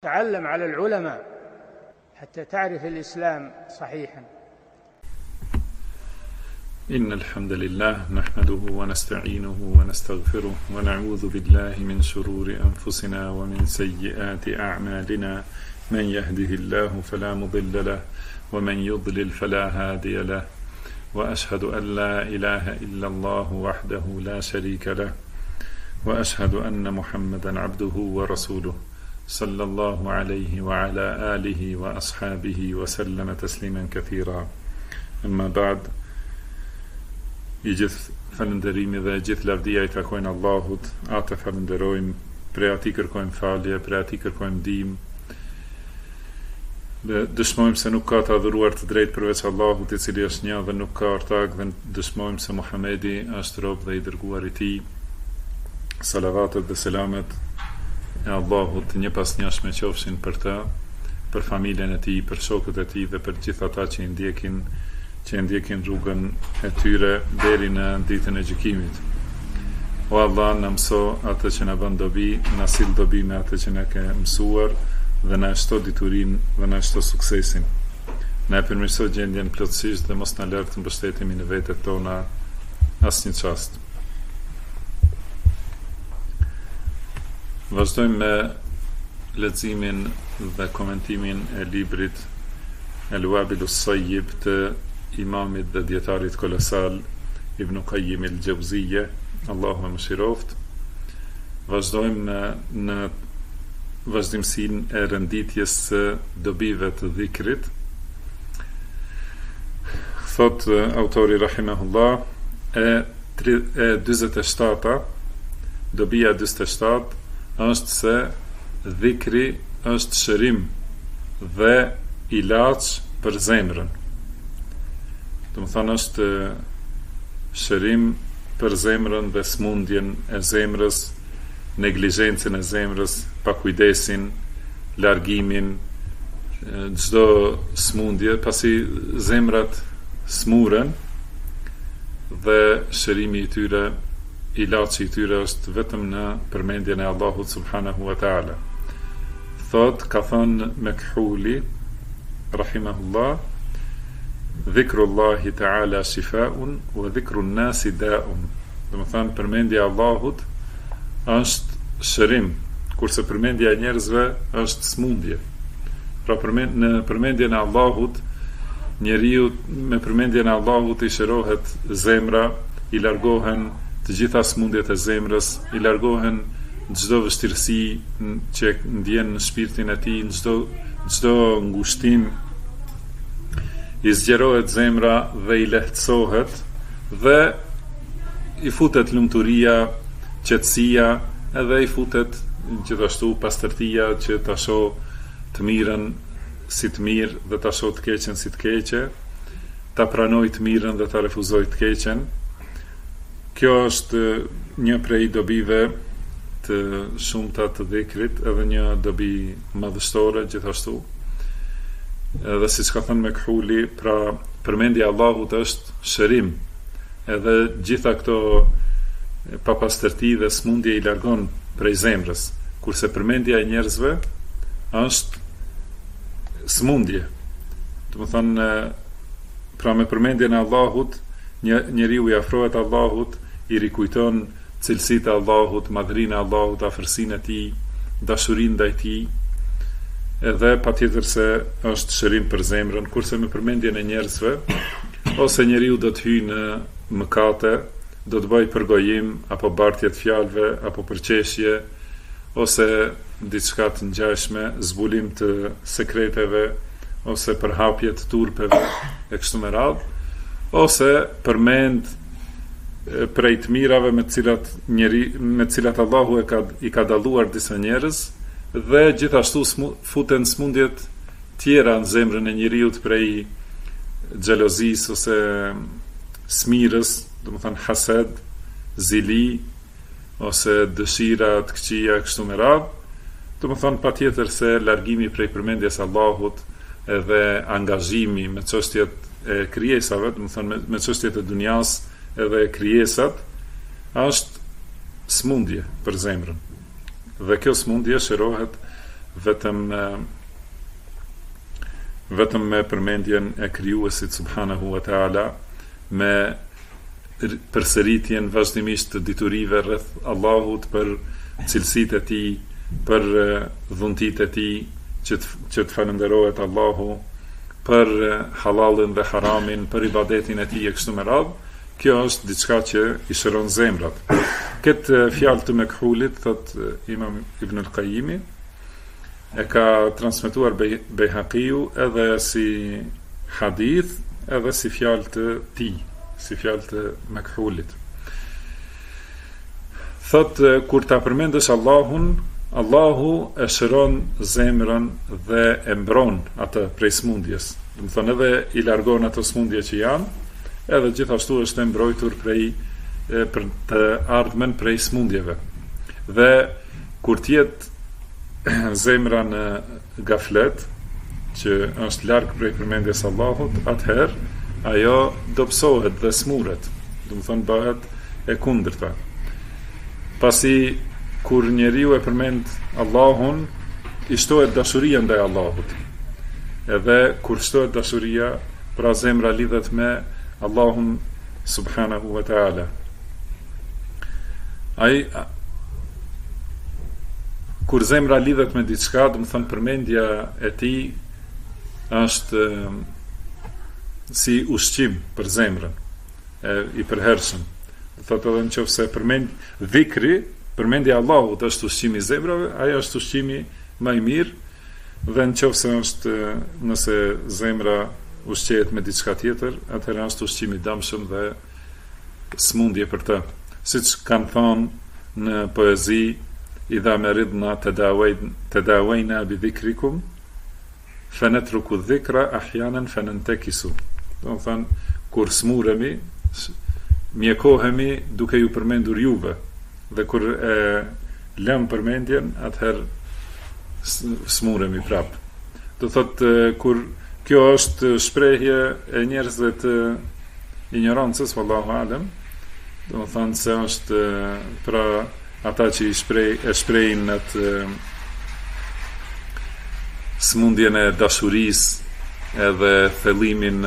تعلم على العلماء حتى تعرف الإسلام صحيحا. إن الحمد لله نحمده ونستعينه ونستغفره ونعوذ بالله من شرور أنفسنا ومن سيئات أعمالنا، من يهده الله فلا مضل له ومن يضلل فلا هادي له، وأشهد أن لا إله إلا الله وحده لا شريك له، وأشهد أن محمدا عبده ورسوله صلى الله عليه وعلى آله وأصحابه وسلم تسليما كثيرا. أما بعد، I gjithë falënderimi dhe gjithë lavdia I takojnë Allahut, atë falënderojmë, prej atij kërkojmë falje, prej atij kërkojmë ndihmë. Dhe dëshmojmë se nuk ka të adhuruar të drejtë përveç Allahut, I cili është një dhe nuk ka ortak, dhe dëshmojmë se Muhamedi është rob dhe I dërguar I Tij. Salavatet dhe selamet e Allahut një pas njëshme qofshin për të, për familjen e tij, për shokët e tij dhe për gjithë ata që I ndjekin rrugën e tyre deri në ditën e gjykimit. O Allah, na mëso atë që na bën dobi, na sill dobi me atë që na ke mësuar dhe na shto diturinë dhe na shto suksesin. Na e përmirëso gjendjen plotësisht dhe mos na lër të mbështetemi në vetët tona asnjë çast. Vazhdojmë me leximin dhe komentimin e librit El-Wabilus Sayyib të imamit dhe djetarit kolosal Ibn Qayyim el-Jauziyje, Allahu e mëshiroft. Vazhdojmë në vazhdimsinë e renditjes së dobive të dhikrit. Thot autori rahimahullah, e 47-a, dobia 47 është se dhikri është shërim dhe ilaç për zemrën. Do të thonë është shërim për zemrën dhe smundjen e zemrës, neglizhencën e zemrës, pakujdesin, largimin, çdo smundje, pasi zemrat smuren dhe shërimi I tyre, ilaçi I tyre është vetëm në përmendjen e Allahut subhanahu wa taala. Thot, ka thënë Mekhuli rahimahullah, dhikrullahi ta'ala shifaun wa dhikrun nasi da'un. Do të thonë përmendja e Allahut është shërim, kurse përmendja e njerëzve është smundje. Pra në përmendjen e Allahut, njeriu me përmendjen e Allahut I shërohet zemra, I largohen të gjitha smundjet e zemrës, I largohen çdo vështirësi që ndjen në shpirtin e tij, çdo ngushtim, I zgjerohet zemra dhe I lehtësohet dhe I futet lumturia, qetësia, edhe I futet gjithashtu pastërtia që ta shoh të mirën si të mirë dhe ta shoh të keqen si të keqe, ta pranoj të mirën dhe ta refuzoj të keqen. Kjo është një prej dobive të shumta të dhikrit, edhe një dobi madhështore gjithashtu. Edhe siç ka thënë Mekhuli, pra përmendja e Allahut është shërim, edhe gjitha këto papastërti dhe smundje I largon prej zemrës, kurse përmendja e njerëzve është smundje. Do të thonë, pra me përmendjen e Allahut, njeriu I afrohet Allahut, I rikujton cilësitë e Allahut, madhrinë e Allahut, afërsinë e Tij, dashurinë ndaj Tij, edhe patjetër se është shërim për zemrën, kurse me përmendjen e njerëzve, ose njeriu do të hyjë në mëkate, do të bëjë përgojim, apo bartje të fjalëve, apo përqeshje, ose diçka të ngjashme, zbulim të sekreteve, ose përhapje të turpeve e kështu me radhë, ose përmend prej të mirave me të cilat Allahu I ka dalluar disa njerëz, dhe gjithashtu futen smundjet tjera në zemrën e njeriut prej xhelozisë ose smirës, do të thonë hased, zili, ose dëshira të këqija kështu me radhë. Do të thonë patjetër se largimi prej përmendjes Allahut edhe angazhimi me çështjet e krijesave, do të thonë me çështjet e dunjas edhe krijesat, është smundje për zemrën. Dhe kjo smundje shërohet vetëm me përmendjen e krijuesit subhanahu wa taala, me përsëritjen vazhdimisht të diturive rreth Allahut, për cilësitë e tij, për dhuntitë e tij, që të falënderohet Allahu, për halalin dhe haramin, për ibadetin e tij e kështu me radhë. Kjo është diçka që i shëron zemrat. Këtë fjalë të mekhulit, thot Imam Ibn al-Qayyimi, e ka transmetuar Bejhaqiu edhe si hadith, edhe si fjalë të tij, si fjalë të mekhulit. Thot, kur ta përmendesh Allahun, Allahu e shëron zemrën dhe e mbron atë prej smundjes. Do të thonë edhe i largon ato smundje që janë, edhe gjithashtu është e mbrojtur për të ardhmen prej smundjeve. Dhe kur tjetë zemra në gaflet, që është larg prej përmendjes Allahut, atëherë ajo dobësohet dhe smuret, do të thonë bëhet e kundërta. Pasi kur njeriu e përmend Allahun, i shtohet dashuria ndaj Allahut. Edhe kur shtohet dashuria, pra zemra lidhet me Allahun subhanahu wa ta'ala. Kur zemra lidhet me diçka, do të thonë përmendja e tij është si ushqim për zemrën, i përhershëm. Do thotë edhe nëse dhikri, përmendja e Allahut është ushqimi i zemrave, ajo është ushqimi më i mirë, dhe nëse zemra ushqehet me diçka tjetër, atëherë është ushqim i dëmshëm dhe smundje për të. Siç kanë thonë në poezi, idha meridna tadawayna bi dhikrikum fanatruku dhikra ahyanan fanantakisu. Do të thonë, kur smuremi, mjekohemi duke ju përmendur juve, dhe kur e lëm përmendjen, atëherë smuremi prap. Do thotë, kur kjo është shprehje e njerëzve të ignorancës, wallahu alem, do të thonë se është pra ata që e shprehin atë smundjen e dashurisë edhe thellimin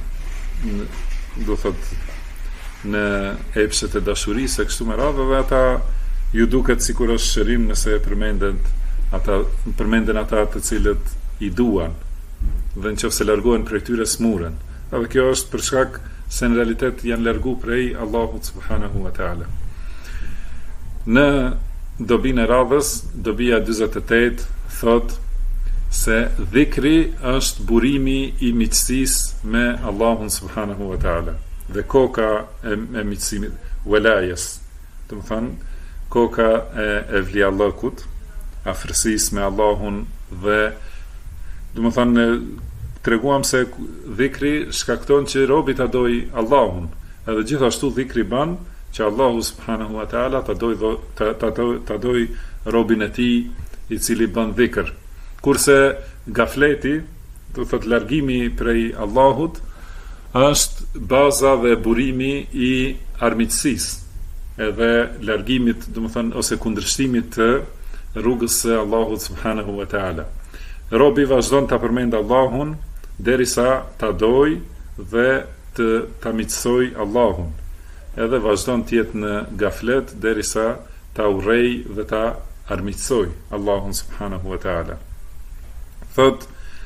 do thotë në epshet e dashurisë e kështu me radhë, dhe ata ju duket sikur është shërim nëse përmenden ata të cilët i duan, dhe nëse largohen prej tyre smuren. Dhe kjo është për shkak se në realitet janë largu prej Allahut subhanahu wa ta'ala. Në dobin e radhës, dobia 48 thot se dhikri është burimi i miqësisë me Allahun subhanahu wa ta'ala, dhe koka e miqësimit, welajes, të më thënë, koka e evliallëkut, afërsisë me Allahun, dhe do më thënë, treguam se dhikri shkakton që robi ta doj Allahun, edhe gjithashtu dhikri ban që Allahu subhanahu wa ta'ala ta doj robin e tij i cili bën dhikr. Kurse gafleti, do thot largimi prej Allahut, është baza dhe burimi i armiqësisë, edhe largimit, do të thonë, ose kundërshtimit të rrugës së Allahut subhanahu wa ta'ala. Robi vazhdon ta përmend Allahun derisa ta doj dhe ta miqësoj Allahun, edhe vazhdon të jetë në gaflet derisa ta urrej dhe ta armiqësoj Allahun subhanahu wa ta'ala. Thot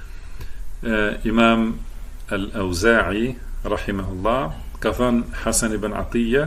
Imam al-Auza'i rahimahullah, ka thënë Hasan ibn Atiyya,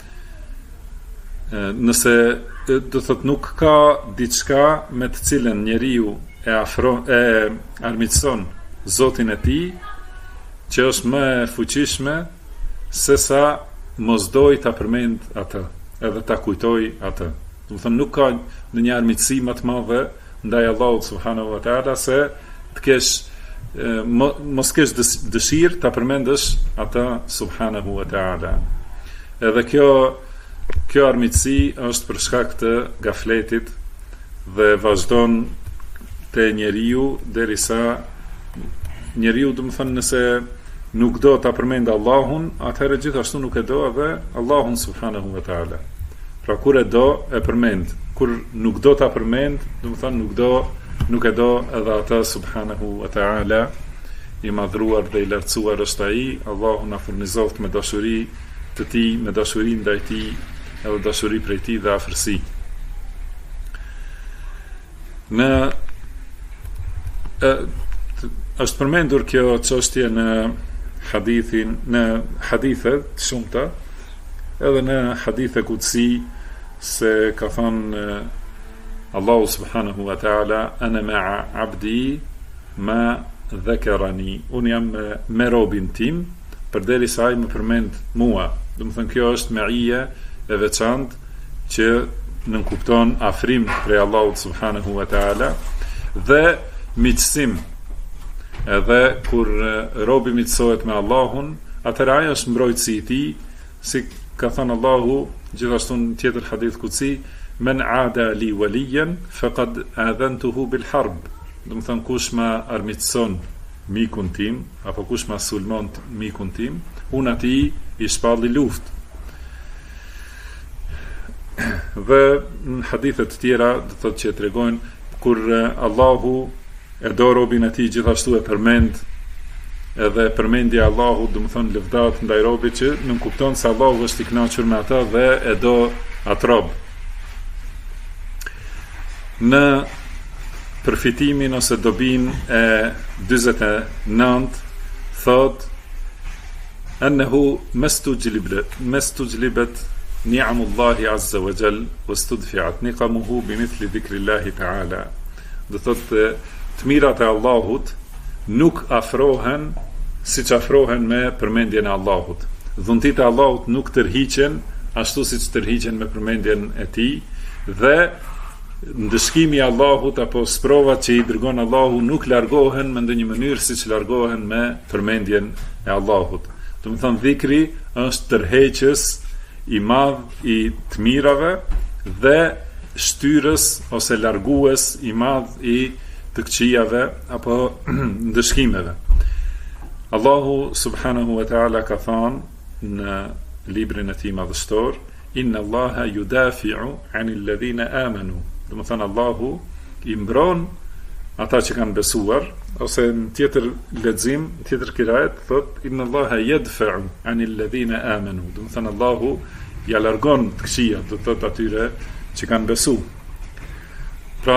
nëse do thot nuk ka diçka me të cilën njeriu e armiqëson Zotin e tij, që është më e fuqishme se sa mos doj ta përmend atë, edhe ta kujtoj atë. Do të thonë, nuk ka në një armiqësi më të madhe ndaj Allahut subhanahu wa ta'ala se të kesh mos kesh dëshirë ta përmendësh atë subhanahu wa ta'ala. Edhe kjo armiqësi është për shkak të gafletit dhe vazhdon te njeriu derisa njeriu, do të thonë, nëse nuk do ta përmend Allahun, atëherë gjithashtu nuk e do edhe Allahun subhanahu wa ta'ala. Pra kur e do, e përmend. Kur nuk do ta përmend, do të thonë, nuk do nuk e do edhe ata subhanahu wa ta'ala, i madhruar dhe i lartësuar është ai. Allahu na furnizoft me dashuri të tij, me dashuri ndaj tij, edhe dashuri prej tij dhe afërsi. Është përmendur kjo çështje në hadithe të shumta, edhe në hadithe kutsi, se ka thënë Allahu subhanahu wa ta'ala, ana ma'a abdi ma dhakarani, unë jam me robin tim përderisa ai më përmend mua. Do të thënë kjo është me'ia e veçantë që nënkupton afrim prej Allahut subhanahu wa ta'ala dhe miqësim. Edhe kur robi miqësohet me Allahun, atëherë ai është mbrojtësi i tij, si ka thënë Allahu gjithashtu në tjetër hadith kutsi, men aada li waliyan faqad adhantuhu bil harb. Do të thënë kush ma armiqson mikun tim, apo kush ma sulmon mikun tim, unë atij i shpalli luftë. Dhe në hadithet të tjera do thotë që tregojnë kur Allahu e do robin e tij, gjithashtu e përmend, edhe përmendja e Allahut, do të thonë lëvdat ndaj robit që nuk kupton se Allahu është i kënaqur me ata dhe e do atë rob. Në përfitimin ose dobin e 49 thot annahu mastujlibat ni'amullahi azza wa jall wastudfi'at niqamuhu bimithli dhikrillahi ta'ala. Do thotë të mirat e Allahut nuk afrohen siç afrohen me përmendjen e Allahut. Dhuntit e Allahut nuk tërhiqen ashtu siç tërhiqen me përmendjen e tij, dhe ndëshkimi i Allahut apo sprovat që i dërgon Allahu nuk largohen në ndonjë mënyrë siç largohen me përmendjen e Allahut. Do të thonë dhikri është tërheqës i madh i të mirave dhe shtyrës ose largues i madh i të këqijave apo ndëshkimeve. Allahu subhanahu wa ta'ala ka thënë në librin e tij madhështor, inna Allaha yudafi'u 'anil ladhina amanu. Do të thënë Allahu i mbron ata që kanë besuar, ose në tjetër lexim, tjetër kirajet thot inna Allaha yadfa'u 'anil ladhina amanu. Do të thënë Allahu ja largon të këqijat, do të thotë atyre që kanë besu. Pra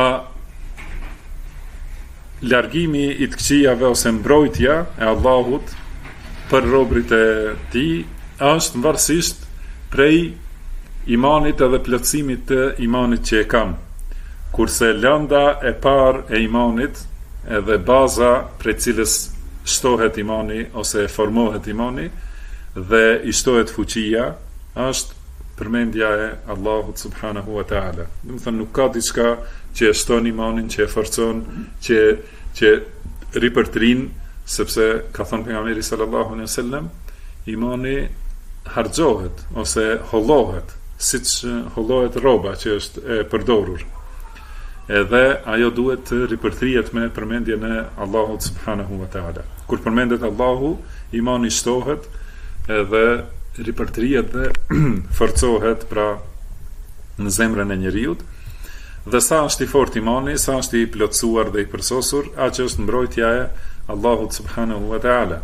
largimi i të këqijave ose mbrojtja e Allahut për robrit e tij është varësisht prej imanit edhe plotësimit të imanit që e kanë. Kurse lënda e parë e imanit edhe baza prej cilës shtohet imani ose formohet imani dhe i shtohet fuqia është përmendja e Allahut subhanahu wa ta'ala. Do të thënë nuk ka diçka që e shton imanin, që e forcon, që ripërtrin, sepse ka thënë pejgamberi sallallahu alaihi wasallam, imani harxhohet ose hollohet, siç hollohet rroba që është e përdorur. Edhe ajo duhet të ripërthrihet me përmendjen e Allahut subhanahu wa ta'ala. Kur përmendet Allahu, imani shtohet edhe ripërthrihet dhe forcohet pra në zemrën e njeriut. Dhe sa është i fort imani, sa është i plotësuar dhe i përsosur, aq është mbrojtja e Allahut subhanahu wa ta'ala.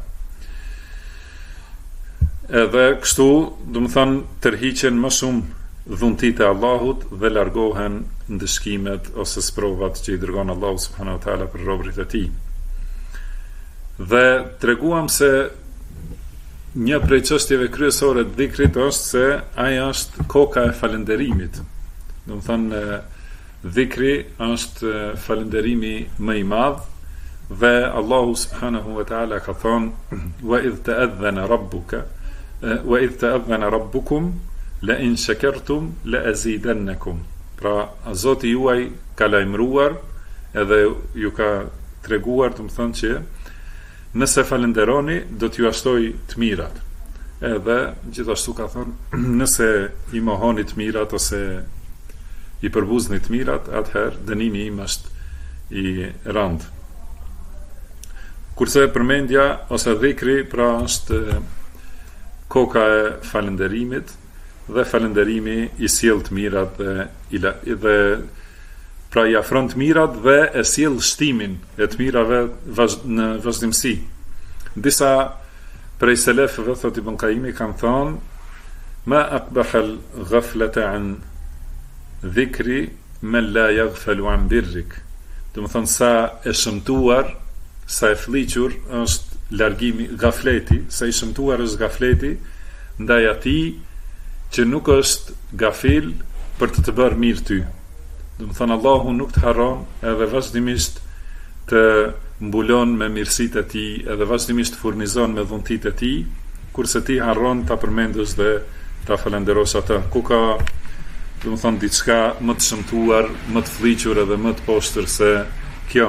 Edhe kështu, do të thënë, tërhiqen më shumë dhuntit e Allahut dhe largohen ndëshkimet ose sprovat që i dërgon Allahu subhanahu wa ta'ala për robërit e tij. Dhe treguam se një prej çështjeve kryesore të dhikrit është se ai është koka e falënderimit. Do të thënë dhikri është falënderimi më i madh dhe Allahu subhanahu wa ta'ala ka thënë wa idh ta'adhana rabbuka wa idh ta'adhana rabbukum la in shakartum la azidannakum. Pra Zoti juaj ka lajmëruar edhe ju ka treguar, do të thënë që nëse falenderoni do t'ju ashtoj të mirat. Edhe gjithashtu ka thënë nëse i mohoni të mirat ose i përbuzni të mirat, atëherë dënimi im është i rëndë. Kurse përmendja ose dhikri pra është koka e falenderimit, dhe falenderimi i sjell të mirat dhe Pra i afron të mirat dhe e sjell shtimin e të mirave në vazhdimsi. Disa prej selefëve, thot Ibn Qayyimi, kanë thonë: ma aqbahal ghaflata an dhikri man la yaghfalu an birrik. Do të thonë sa e shëmtuar, sa e fliqur është largimi gafleti, sa i shëmtuar është gafleti ndaj atij që nuk është gafil për të bërë mirë ty. Do të thonë Allahu nuk të harron, edhe vazhdimisht të mbulon me mirësitë e tij, edhe vazhdimisht furnizon me dhuntitë e tij, kurse ti harron ta përmendësh dhe ta falenderosh atë. Ku ka, do të thonë, diçka më të shëmtuar, më të fliqur edhe më të poshtër se kjo.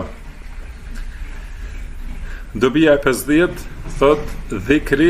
Dobia e 50 thot dhikri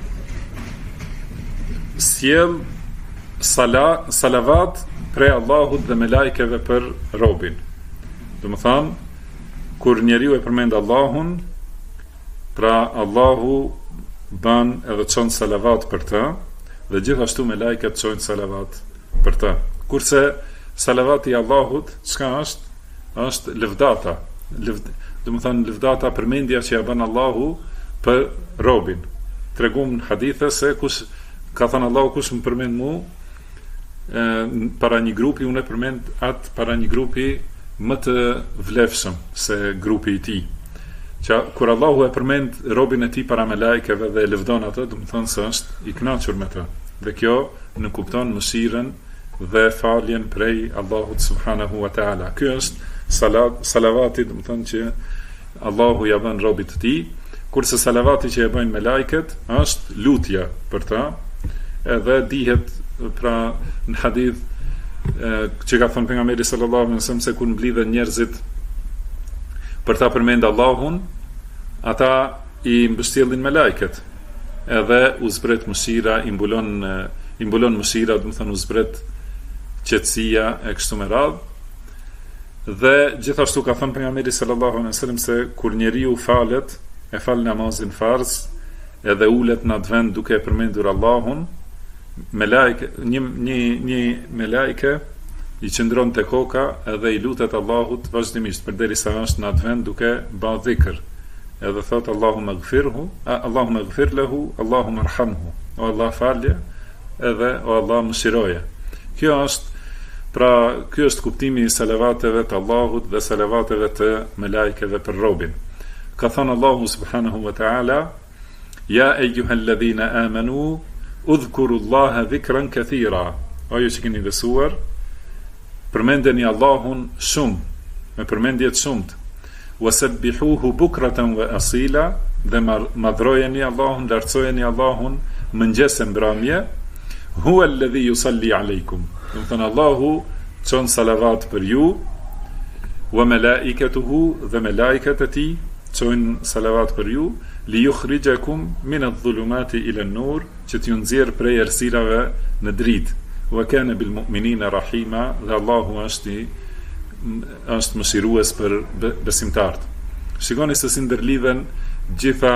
sjell salavat prej Allahut dhe me lajkeve për robin. Do më thamë, kur njeriu e përmend Allahun, pra Allahu ban edhe çon salavat për të, dhe gjithashtu me lajket çojnë salavat për të. Kurse salavati i Allahut, çka është? Është lëvdata. Do më thamë, lëvdata, përmendja që ja bën Allahu për robin. Tregum në hadithe se kush ka thënë Allahu, kush më përmend mu para një grupi, unë e përmend atë para një grupi më të vlefshëm se grupi i tij. Që kur Allahu e përmend robin e tij para me lajkeve dhe e lëvdon atë, do të thonë se është i kënaqur me të. Dhe kjo në kupton mëshirën dhe faljen prej Allahut subhanahu wa taala. Ky është salavati, do të thonë që Allahu ja bën robit të tij, kurse salavati që e bëjnë me lajket është lutja për ta, edhe dihet pra në hadith që ka thënë pejgamberi sallallahu alaihi wasallam se kur mblidhen njerëzit për ta përmend Allahun, ata i mbështjellin me lajket, edhe u zbret mëshira, i mbulon mëshira, do të thonë u zbret qetësia e kështu me radhë. Dhe gjithashtu ka thënë pejgamberi sallallahu alaihi wasallam se kur njeriu falet, e fal namazin farz, edhe ulet në atë vend duke e përmendur Allahun, një melajke i qëndron te koka edhe i lutet Allahut vazhdimisht përderisa është në atë vend duke bërë dhikr. Edhe thot Allahumma ighfir lahu, Allahumma arhamhu. O Allah falje, edhe o Allah mëshiroje. Kjo është kuptimi i salavateve të Allahut dhe salavateve të melajkeve për robin. Ka thënë Allahu subhanahu wa ta'ala: ja eyyuhalladhina amanu udhkurullaha dhikran kathira. O ju që keni besuar, përmendeni Allahun shumë, me përmendje të shumtë. Wasabbihuhu bukratan wa asila, dhe madhrojeni Allahun, lartësojeni Allahun mëngjes e mbrëmje. Huwa alladhi yusalli alaykum. Do të thënë Allahu çon salavat për ju, wa malaikatuhu, dhe melajkat e tij çojnë salavat për ju, li yukhrijakum min adh-dhulumati ila an-nur, që t'ju nxjerr prej errësirave në dritë. Wa kana bil mu'minina rahima, dhe Allahu është mëshirues për besimtarët. Shikoni se si ndërlidhen gjitha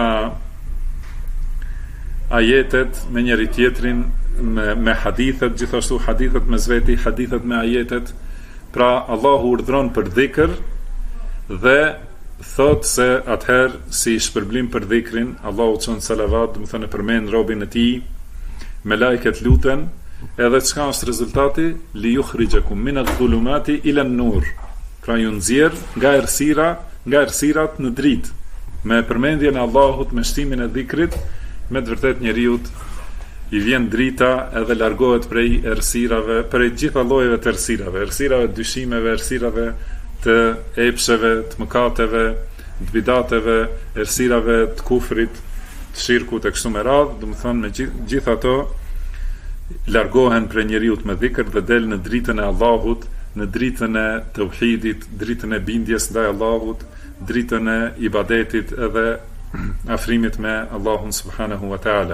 ajetet me njëri tjetrin, me hadithet, gjithashtu hadithet me zveti, hadithet me ajetet. Pra Allahu urdhron për dhikr dhe thot se atëherë si shpërblim për dhikrin, Allahu çon salavat, do të thënë përmend robin e tij, me lajket luten, edhe çka është rezultati? Li yukhrijakum min adh-dhulumati ila an-nur. Pra ju nxjerr nga errësirat në dritë. Me përmendjen e Allahut, me shtimin e dhikrit, me të vërtet njeriu i vjen drita edhe largohet prej errësirave, prej gjitha llojeve të errësirave, errësirave të dyshimeve, errësirave të epsheve, të mëkateve, të bidateve, errësirave të kufrit, të shirkut e kështu me radhë. Do të thonë me gjitha ato largohen prej njeriu me dhikr dhe del në dritën e Allahut, në dritën e tauhidit, dritën e bindjes ndaj Allahut, dritën e ibadetit edhe afrimit me Allahun subhanahu wa taala.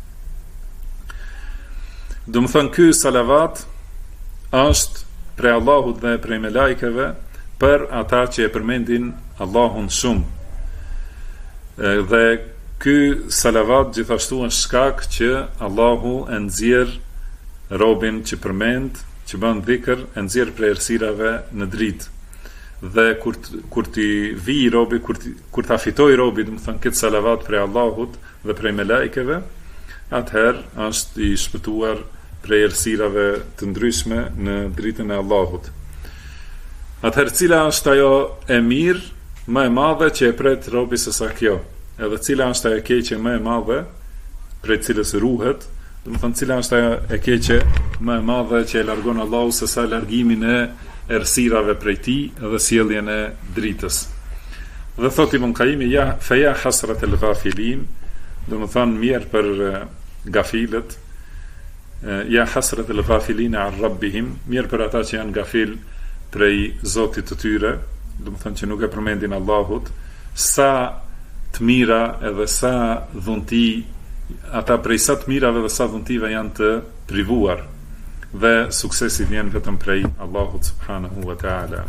Do të thonë ky salavat është prej Allahut dhe prej melajkeve për ata që e përmendin Allahun shumë. Dhe ky salavat gjithashtu është shkak që Allahu e nxjerr robin që përmend, që bën dhikr, e nxjerr prej errësirave në dritë. dhe kur ti vi robi, kur ta fitoj robi, do të thonë këtë salavat prej Allahut dhe prej melekeve, atëherë është i shpëtuar prej errësirave të ndryshme në dritën e Allahut. Atëherë cila është ajo e mirë më e madhe që e pret robi se sa kjo? Edhe cila është ajo e keqe më e madhe prej cilës ruhet? Do të thonë cila është ajo e keqe më e madhe që e largon Allahu se sa largimin e errësirave prej tij dhe sjelljen e dritës. Dhe thot Ibn Qayyim ja hasrat el ghafilin, do të thonë mirë për gafilet, ja hasrat el ghafilin an rabbihim, mirë për ata që janë gafil prej Zotit të tyre, do të thonë që nuk e përmendin Allahut, sa të mira edhe sa dhunti, ata prej sa të mirave dhe sa dhuntive janë të privuar, dhe suksesi vjen vetëm prej Allahut subhanahu wa ta'ala.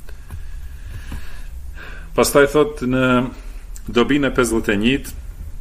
Pastaj thot në dobinë e 51,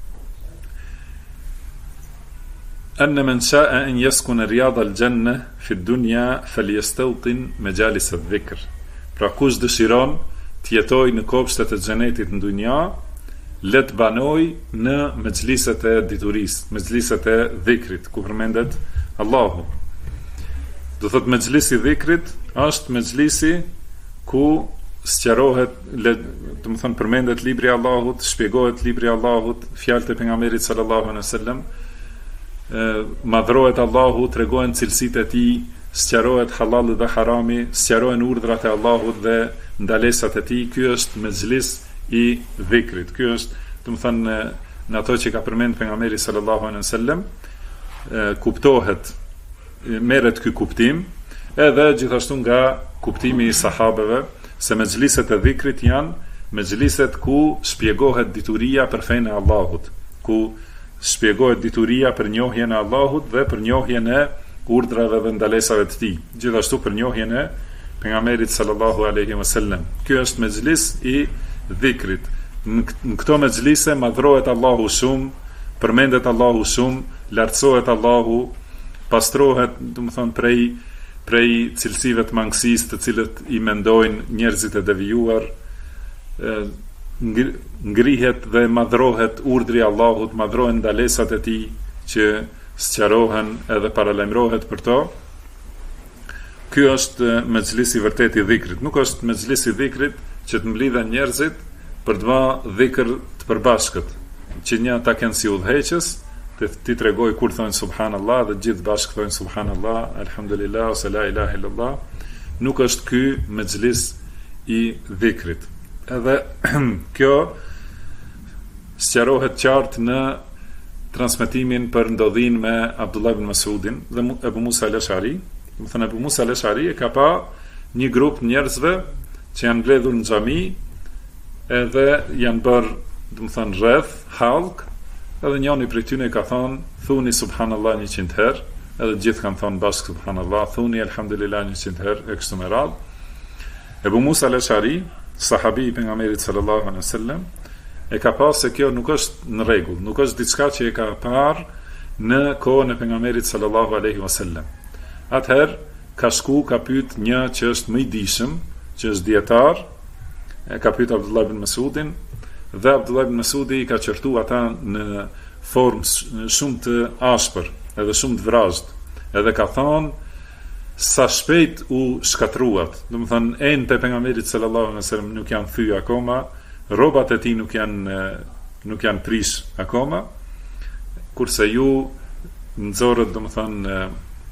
أن من شاء أن يسكن رياض الجنة في الدنيا فليستوطن مجالس الذكر. Pra kush dëshiron të jetojë në kopshtet e xhenetit në dunja, le të banoj në mexhliset e diturisë, mexhliset e dhikrit, ku përmendet Allahu. Do thot mexhlisi i dhikrit është mexhlisi ku sqarohet, do të thonë përmendet libri i Allahut, shpjegohet libri i Allahut, fjalët e pejgamberit sallallahu alaihi wasallam, madhrohet Allahu, tregohen cilësitë e tij, sqarohet halali dhe harami, sqarohen urdhrat e Allahut dhe ndalesat e tij. Ky është mexhlis i dhikrit. Ky është, do të thonë, në ato që ka përmend pejgamberi sallallahu alaihi wasallam, kuptohet, merret ky kuptim, edhe gjithashtu nga kuptimi i sahabeve, se mexhliset e dhikrit janë mexhliset ku shpjegohet dituria për fenë e Allahut, ku shpjegohet dituria për njohjen e Allahut dhe për njohjen e urdhrave dhe ndalesave të tij, gjithashtu për njohjen e pejgamberit sallallahu alaihi wasallam. Ky është mexhlis i dhikrit. Në këto mexhlise madhrohet Allahu shumë, përmendet Allahu shumë, lartësohet Allahu, pastrohet, do të thonë, prej cilësive të mangësisë të cilët i mendojnë njerëzit e devijuar, ngrihet dhe madhrohet urdhri i Allahut, madhrohen ndalesat e tij që sqarohen edhe paralajmërohet për to. Ky është mexhlisi i vërtet i dhikrit. Nuk është mexhlisi i dhikrit që të mblidhen njerëzit për të bërë dhikr të përbashkët, që një ta kenë si udhëheqës, ti tregoj kur thonë subhanallah dhe gjithë bashkë thonë subhanallah, alhamdulillah ose la ilaha illallah. Nuk është ky mexhlis i dhikrit. Edhe kjo sqarohet qartë në transmetimin për ndodhin me Abdullah ibn Mas'udin dhe Ebu Musa al-Ash'ari. Do të thënë Ebu Musa al-Ash'ari e ka pa një grup njerëzve që janë mbledhur në xhami, edhe janë bërë, do të thënë, rreth hallk, edhe njëri prej tyre ka thonë thuni subhanallah 100 herë, edhe gjithë kanë thonë bashkë subhanallah, thuni alhamdulillah 100 herë e kështu me radhë. Ebu Musa al-Ash'ari, sahabi i pejgamberit sallallahu alaihi wasallam, e ka pasur se kjo nuk është në rregull, nuk është diçka që e ka parë në kohën e pejgamberit sallallahu alaihi wasallam. Atëherë ka shku, ka pyet një që është më i dijshëm, që është dietar, e ka pyet Abdullah ibn Mas'udin, dhe Abdullah ibn Mas'udi i ka qortu ata në formë shumë të ashpër, edhe shumë të vrazhd, edhe ka thonë sa shpejt u shkatruat. Do të thonë, ende pejgamberit sallallahu alaihi wasallam nuk janë thyer akoma, rrobat e tij nuk janë prish akoma, kurse ju nxorët, do të thonë,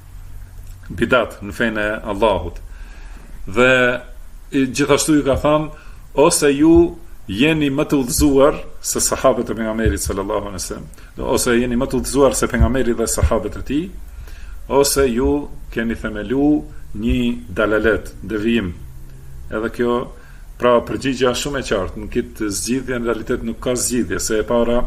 bidat në fenë e Allahut. Dhe gjithashtu ju ka thënë, ose ju jeni më të udhëzuar se sahabët e pejgamberit sallallahu alaihi wasallam, ose jeni më të udhëzuar se pejgamberi dhe sahabët e tij, ose ju keni themelu një dalalet, devijim. Edhe kjo, pra, përgjigja shumë e qartë, në këtë zgjidhje në realitet nuk ka zgjidhje, se e para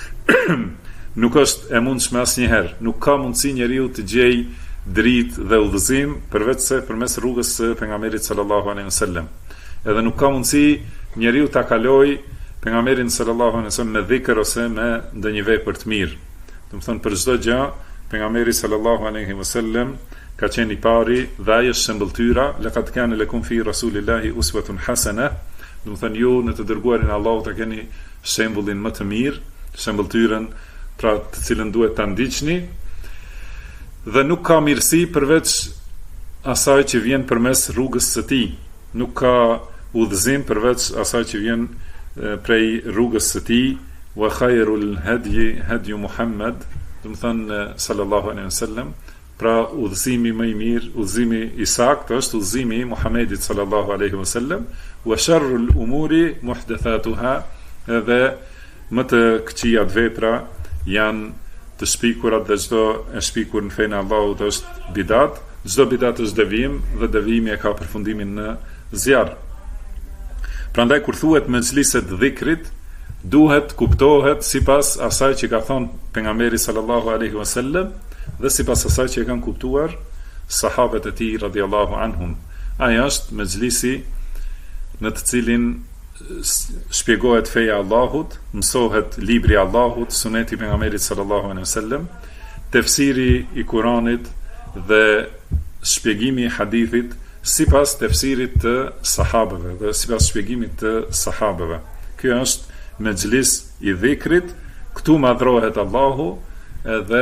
nuk është e mundshme asnjëherë, nuk ka mundësi njeriu të gjejë dritë dhe udhëzim përveç se përmes rrugës së pejgamberit sallallahu alaihi wasallam. Edhe nuk ka mundësi njeriu ta kalojë pejgamberin sallallahu alaihi wasallam me dhikr ose me ndonjë vepër të mirë. Do të thonë, për çdo gjë pejgamberi sallallahu alaihi wasallam ka qenë i pari dhe ai është shembulltyra, laqad kana lakum fi rasulillahi uswatun hasana, do të thënë ju në të dërguarin e Allahut ta keni shembullin më të mirë, shembulltyrën pra të cilën duhet ta ndiqni, dhe nuk ka mirësi përveç asaj që vjen përmes rrugës së tij, nuk ka udhëzim përveç asaj që vjen prej rrugës së tij, wa khairul hadi Muhammad, do të thënë sallallahu alaihi wasallam, pra udhëzimi më i mirë, udhëzimi i saktë është udhëzimi i Muhamedit sallallahu alaihi wasallam, wa sharrul umuri muhdathatuha, edhe më të këqijat vepra janë të shpikurat, dhe çdo e shpikur në fenë e Allahut është bidat, çdo bidat është devijim dhe devijimi e ka përfundimin në zjarr. Prandaj kur thuhet mexhliset dhikrit, duhet kuptohet sipas asaj që ka thënë pejgamberi sallallahu alaihi wasallam dhe sipas asaj që e kanë kuptuar sahabët e tij radhiyallahu anhum. Ai është mexhlisi në të cilin shpjegohet feja e Allahut, mësohet libri i Allahut, suneti i pejgamberit sallallahu alaihi wasallam, tefsiri i Kuranit dhe shpjegimi i hadithit sipas tefsirit të sahabëve dhe sipas shpjegimit të sahabëve. Ky është mexhlis i dhikrit, këtu madhrohet Allahu edhe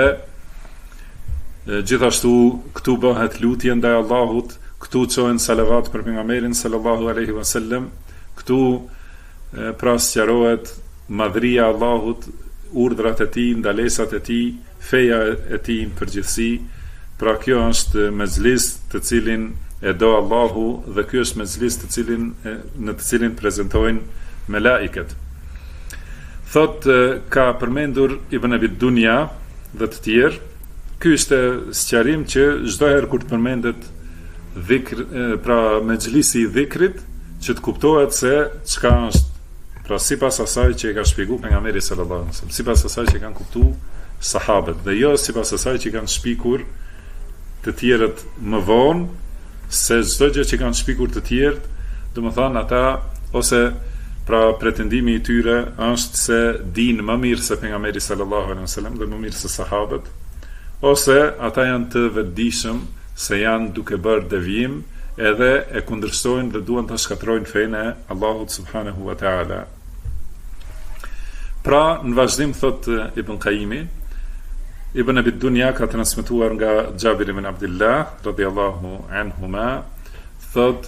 gjithashtu këtu bëhet lutje ndaj Allahut, këtu çohen salavat për pejgamberin sallallahu alaihi wasallam, këtu pra sqarohet madhria e Allahut, urdhrat e tij, ndalesat e tij, feja e tij në përgjithësi. Pra kjo është mexhlis të cilin e do Allahu dhe ky është mexhlis në të cilin prezantojnë melaiket. Thot ka përmendur Ibn Abi Dunya dhe të tjerë, ky është sqarim që çdo herë kur të përmendet dhikr, pra mexhlisi i dhikrit, që të kuptohet se çka është, pra sipas asaj që e ka shpjeguar pejgamberi sallallahu alaihi wasallam, sipas asaj që kanë kuptuar sahabët, dhe jo sipas asaj që kanë shpikur të tjerët më vonë, se çdo gjë që kanë shpikur të tjerët, domethënë ata ose pra pretendimi i tyre është se dinë më mirë se pejgamberi sallallahu alaihi wasallam dhe më mirë se sahabët, ose ata janë të vetëdijshëm se janë duke bërë devijim, edhe e kundërshtojnë dhe duan të shkatrojnë fenë e Allahut subhanahu wa taala. Pra, në vazhdim thot Ibn Qayimi, Ibn Abi Dunya ka transmetuar nga Jabir ibn Abdullah radhiyallahu anhuma, thot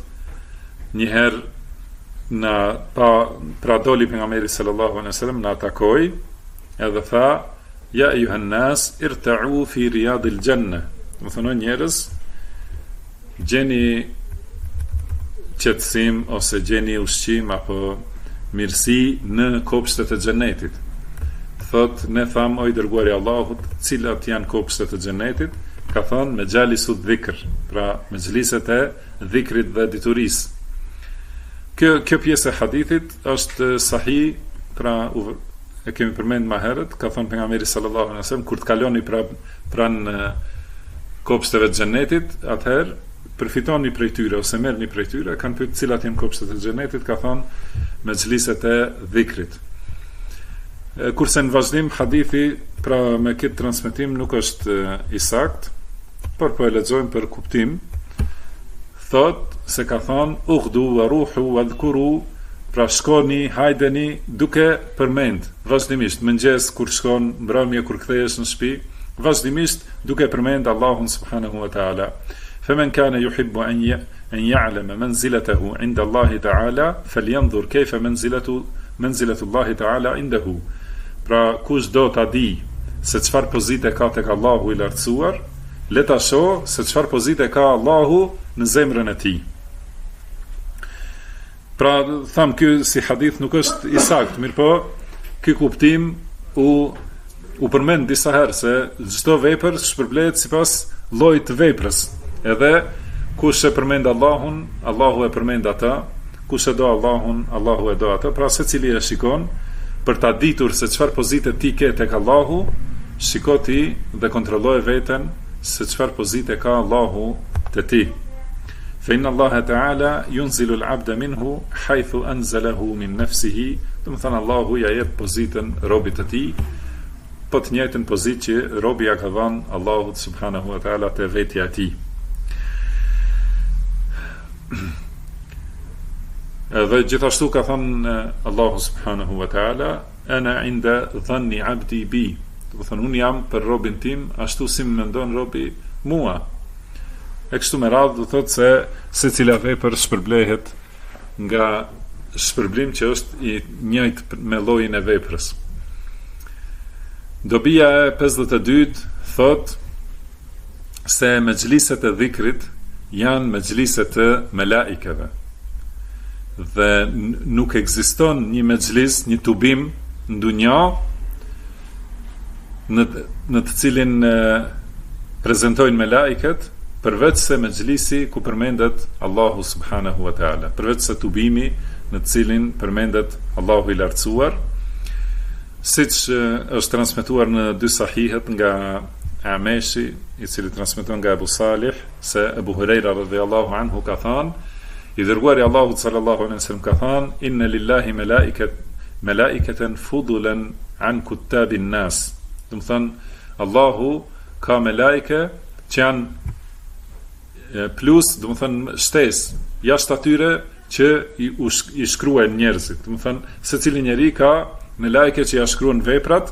njëherë pra doli pejgamberi sallallahu alaihi wasallam na takoi edhe tha: "Ya ayuhan nas irta'u fi riyadil janna." Do thonë njerëz, gjeni qetësim ose gjeni ushqim apo mirësi në kopshtet e xhenetit. Thot, ne tham o i dërguari i Allahut, cilat janë kopshtet e xhenetit? Ka thënë me xhalisu dhikr, pra me xhliset e dhikrit dhe diturisë. Kjo pjesë e hadithit është sahih, pra e kemi përmend më herët, ka thënë pejgamberi sallallahu alaihi wasallam, kur të kaloni pranë kopshteve të xhenetit, atëherë përfitoni prej tyre ose merrni prej tyre. Kanë pyetur cilat janë kopshtet e xhenetit, ka thënë me xhliset e dhikrit. Kurse në vazhdim hadithi, pra me këtë transmetim nuk është i saktë, por po e lexojmë për kuptim. Thot se ka thënë ughdu wa ruhu wa dhkuru, pra shkoni, hajdeni duke përmend vazhdimisht, mëngjes kur shkon, mbrëmje kur kthehesh në shtëpi, vazhdimisht duke përmend Allahun subhanahu wa taala. فمن كان يحب أن يعلم منزلته عند الله تعالى فلينظر كيف منزلة الله تعالى عنده. Pra kush do ta di se çfarë pozite ka tek Allahu i lartësuar, le ta shoh se çfarë pozite ka Allahu në zemrën e tij. Pra tham ky si hadith nuk është i saktë, mirëpo ky kuptim u përmend disa herë se çdo vepër shpërblehet sipas llojit të veprës. Edhe kush e përmend Allahun, Allahu e përmend ata, kush e do Allahun, Allahu e do ata. Pra secili e shikon për ta ditur se çfarë pozite ti ke tek Allahu, shiko ti dhe kontrolloje veten se çfarë pozite ka Allahu te ti. Fa inna Allaha ta'ala yunzilu al-'abda minhu haythu anzalahu min nafsihi. Do të thënë Allahu ja jep pozitën robit të tij, po të njëjtën pozitë që robi ja ka dhënë Allahut subhanahu wa ta'ala te vetja e tij. Dhe gjithashtu ka thënë Allahu subhanahu wa ta'ala, ana inda dhanni abdi bi, do të thonë unë jam për robin tim ashtu si më mendon robi mua. E kështu me radhë, do thotë se secila vepër shpërblehet nga shpërblim që është i njëjtë me llojin e veprës. Dobia e 52 thot se mejliset e dhikrit janë mejliset e melaikeve dhe nuk ekziston një mejlis, një tubim në dunja në të cilin prezantojnë melaiket përveç se mejlisi ku përmendet Allahu subhanahu wa ta'ala, përveç se tubimi në të cilin përmendet Allahu i lartësuar, siç është transmetuar në dy sahihet nga Ameshi, i cili transmeton nga Abu Salih se Abu Huraira radhiyallahu anhu ka thënë, i dërguari Allahu sallallahu alaihi wasallam ka thënë, inna lillahi malaikatan fudulan an kuttabin nas. Do të thonë Allahu ka melaike që janë plus, do të thonë shtesë jashtë atyre që i shkruajnë njerëzit. Do të thonë secili njeri ka melaike që ja shkruan veprat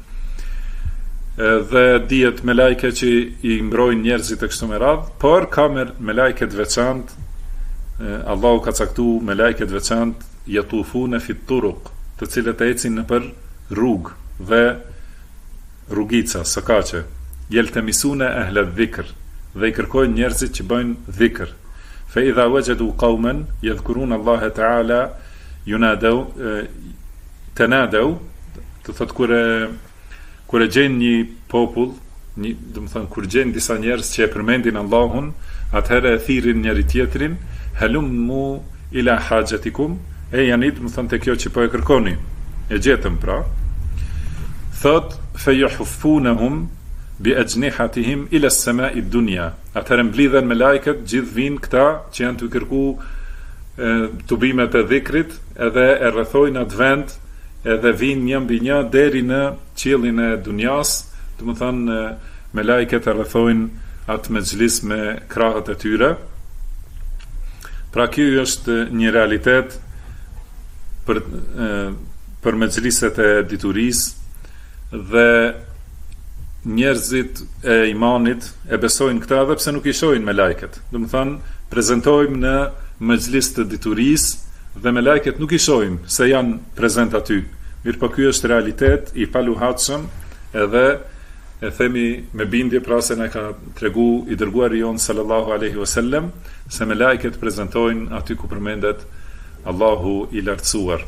dhe dihet melaike që i mbrojnë njerëzit e kështu me radhë, por ka melaike të veçantë. Allahu ka caktuar melaike të veçantë yatufuna fi turuq, të cilët ecin nëpër rrugë dhe rrugica, sokaqe, yeltamisuna ahla dhikr, dhe i kërkojnë njerëzit që bëjnë dhikr. Fa idha wajadu qauman yadhkuruna Allah ta'ala yunadaw tanadaw, do thot kur e gjen një popull, do të thonë kur gjen disa njerëz që e përmendin Allahun, atëherë e thirrin njëri tjetrin, halummu ila hajatikum, e janë do të thonë te kjo që po e kërkoni, e gjetëm pra. Thot fa yuhfunahum bi ajnihatihim ila as-sama'i ad-dunya, atëherë mblidhen me lajket, gjithë vinë këta që janë të kërku tubimet e dhikrit, edhe e rrethojnë atë vend, edhe vinë një mbi një deri në qiellin e dunjas, do të thonë me lajket e rrethojnë atë mejlis me krahët e tyre. Pra ky është një realitet për mejliset e diturisë dhe njerëzit e imanit e besojnë këta edhe pse nuk i shohin me lajket. Do të thonë prezantojmë në mejlis të diturisë dhe me lajket nuk i shohim se janë prezent aty. Mirë po ky është realitet i paluhatshëm, edhe e themi me bindje pra se na ka tregu i dërguari jon sallallahu alaihi wasallam se me lajket prezantojnë aty ku përmendet Allahu i lartësuar.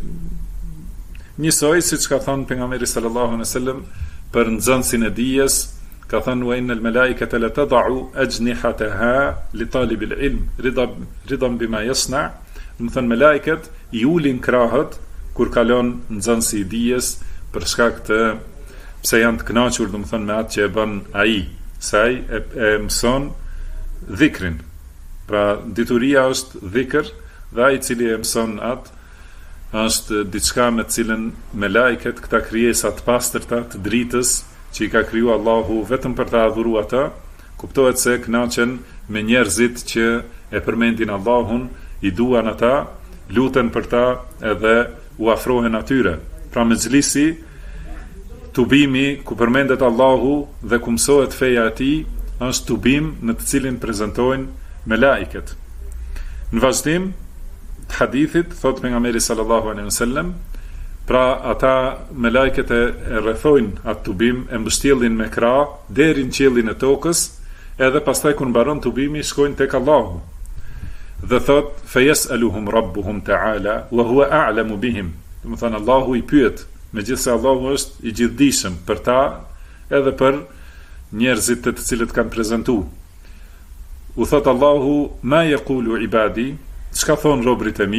Njësoj siç ka thënë pejgamberi sallallahu alaihi wasallam për nxënësin e dijes, ka thënë wa innal malaikata la tad'u ajnihataha li talibil ilm ridan bima yasna. Do të thënë me lajket i ulin krahët kur kalon nxënësi i dijes për shkak të pse janë të kënaqur, do të thënë me atë që e bën ai, se ai e mëson dhikrin. Pra dituria është dhikr dhe ai i cili e mëson atë është diçka me cilën me lajket, këta krijesa të pastërta të dritës që i ka kriju Allahu vetëm për ta adhuruar ata, kuptohet se kënaqen me njerëzit që e përmendin Allahun, i duan ata, luten për ta edhe u afrohen atyre. Pra mejlisi, tubimi ku përmendet Allahu dhe ku mësohet feja e tij, është tubim në të cilin prezantojnë melaiket. Në vazhdim të hadithit thot pejgamberi sallallahu alaihi wasallam, pra ata melaiket e rrethojnë atë tubim, e mbështjellin me krah deri në qiellin e tokës, edhe pastaj kur mbaron tubimi shkojnë tek Allahu. Dhe thot fa yasaluhum rabbuhum ta'ala wa huwa a'lamu bihim. Do të thonë Allahu i pyet, megjithse Allahu është i gjithdijshëm për ta edhe për njerëzit të cilët kanë prezantuar. U thot Allahu ma yaqulu ibadi, çka thon robrit e mi?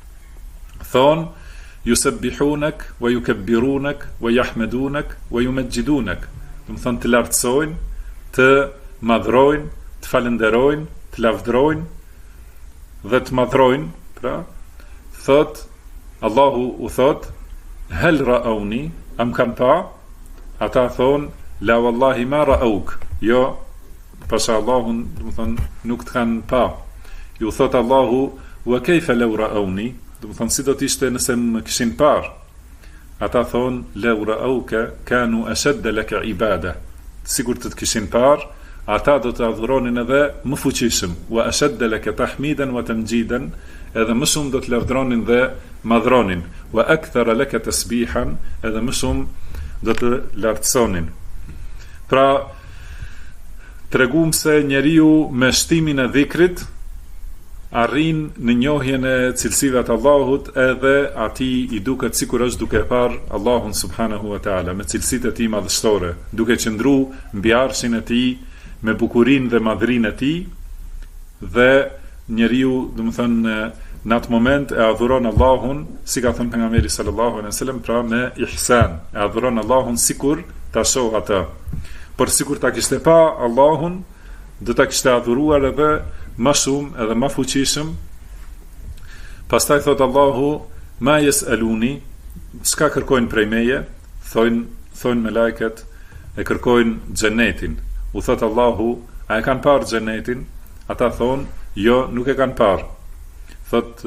Thon yusabbihunak wa yukabbirunak wa yahmadunak wa yumajjidunak. Do të thonë të lartësojnë, të madhrojnë, të falenderojnë, të lavdrojnë dhe të madhrojnë. Pra thot Allahu u thot hal ra'awni, am kam pa? Ata thon la wallahi ma ra'awk. Jo, pasha Allahun, do të thonë nuk të kanë pa. ju thot Allahu wa kayfa law ra'awni, do të thonë si do të ishte nëse më kishin parë. Ata thonë law ra'awka kanu ashadda laka ibada, sikur të kishin parë, ata do të adhuronin edhe më fuqishëm, wa ashadda laka tahmidan wa tamjidan, edhe më shumë do të lavdronin dhe madhronin, wa akthara laka tasbihan, edhe më shumë do të lartësonin. Pra, tregum se njeriu me shtimin e dhikrit arrin në njohjen e cilësive të Allahut, edhe atij i duket sikur është duke parë Allahun subhanahu wa taala me cilësitë e tij madhështore, duke qëndruar mbi arshin e tij me bukurinë dhe madhrinë e tij, dhe njeriu, domethënë, në atë moment e adhuron Allahun, si ka thënë pejgamberi sallallahu alaihi wasallam, pra me ihsan, e adhuron Allahun sikur ta shoh ata. Por sikur ta kishte pa Allahun, do ta kishte adhuruar edhe më shumë edhe më fuqishëm. Pastaj thot Allahu, ma yasaluni, çka kërkojnë prej meje? Thonë me lajket, e kërkojnë xhenetin. U thot Allahu, a e kanë parë xhenetin? Ata thonë, jo, nuk e kanë parë. Thot,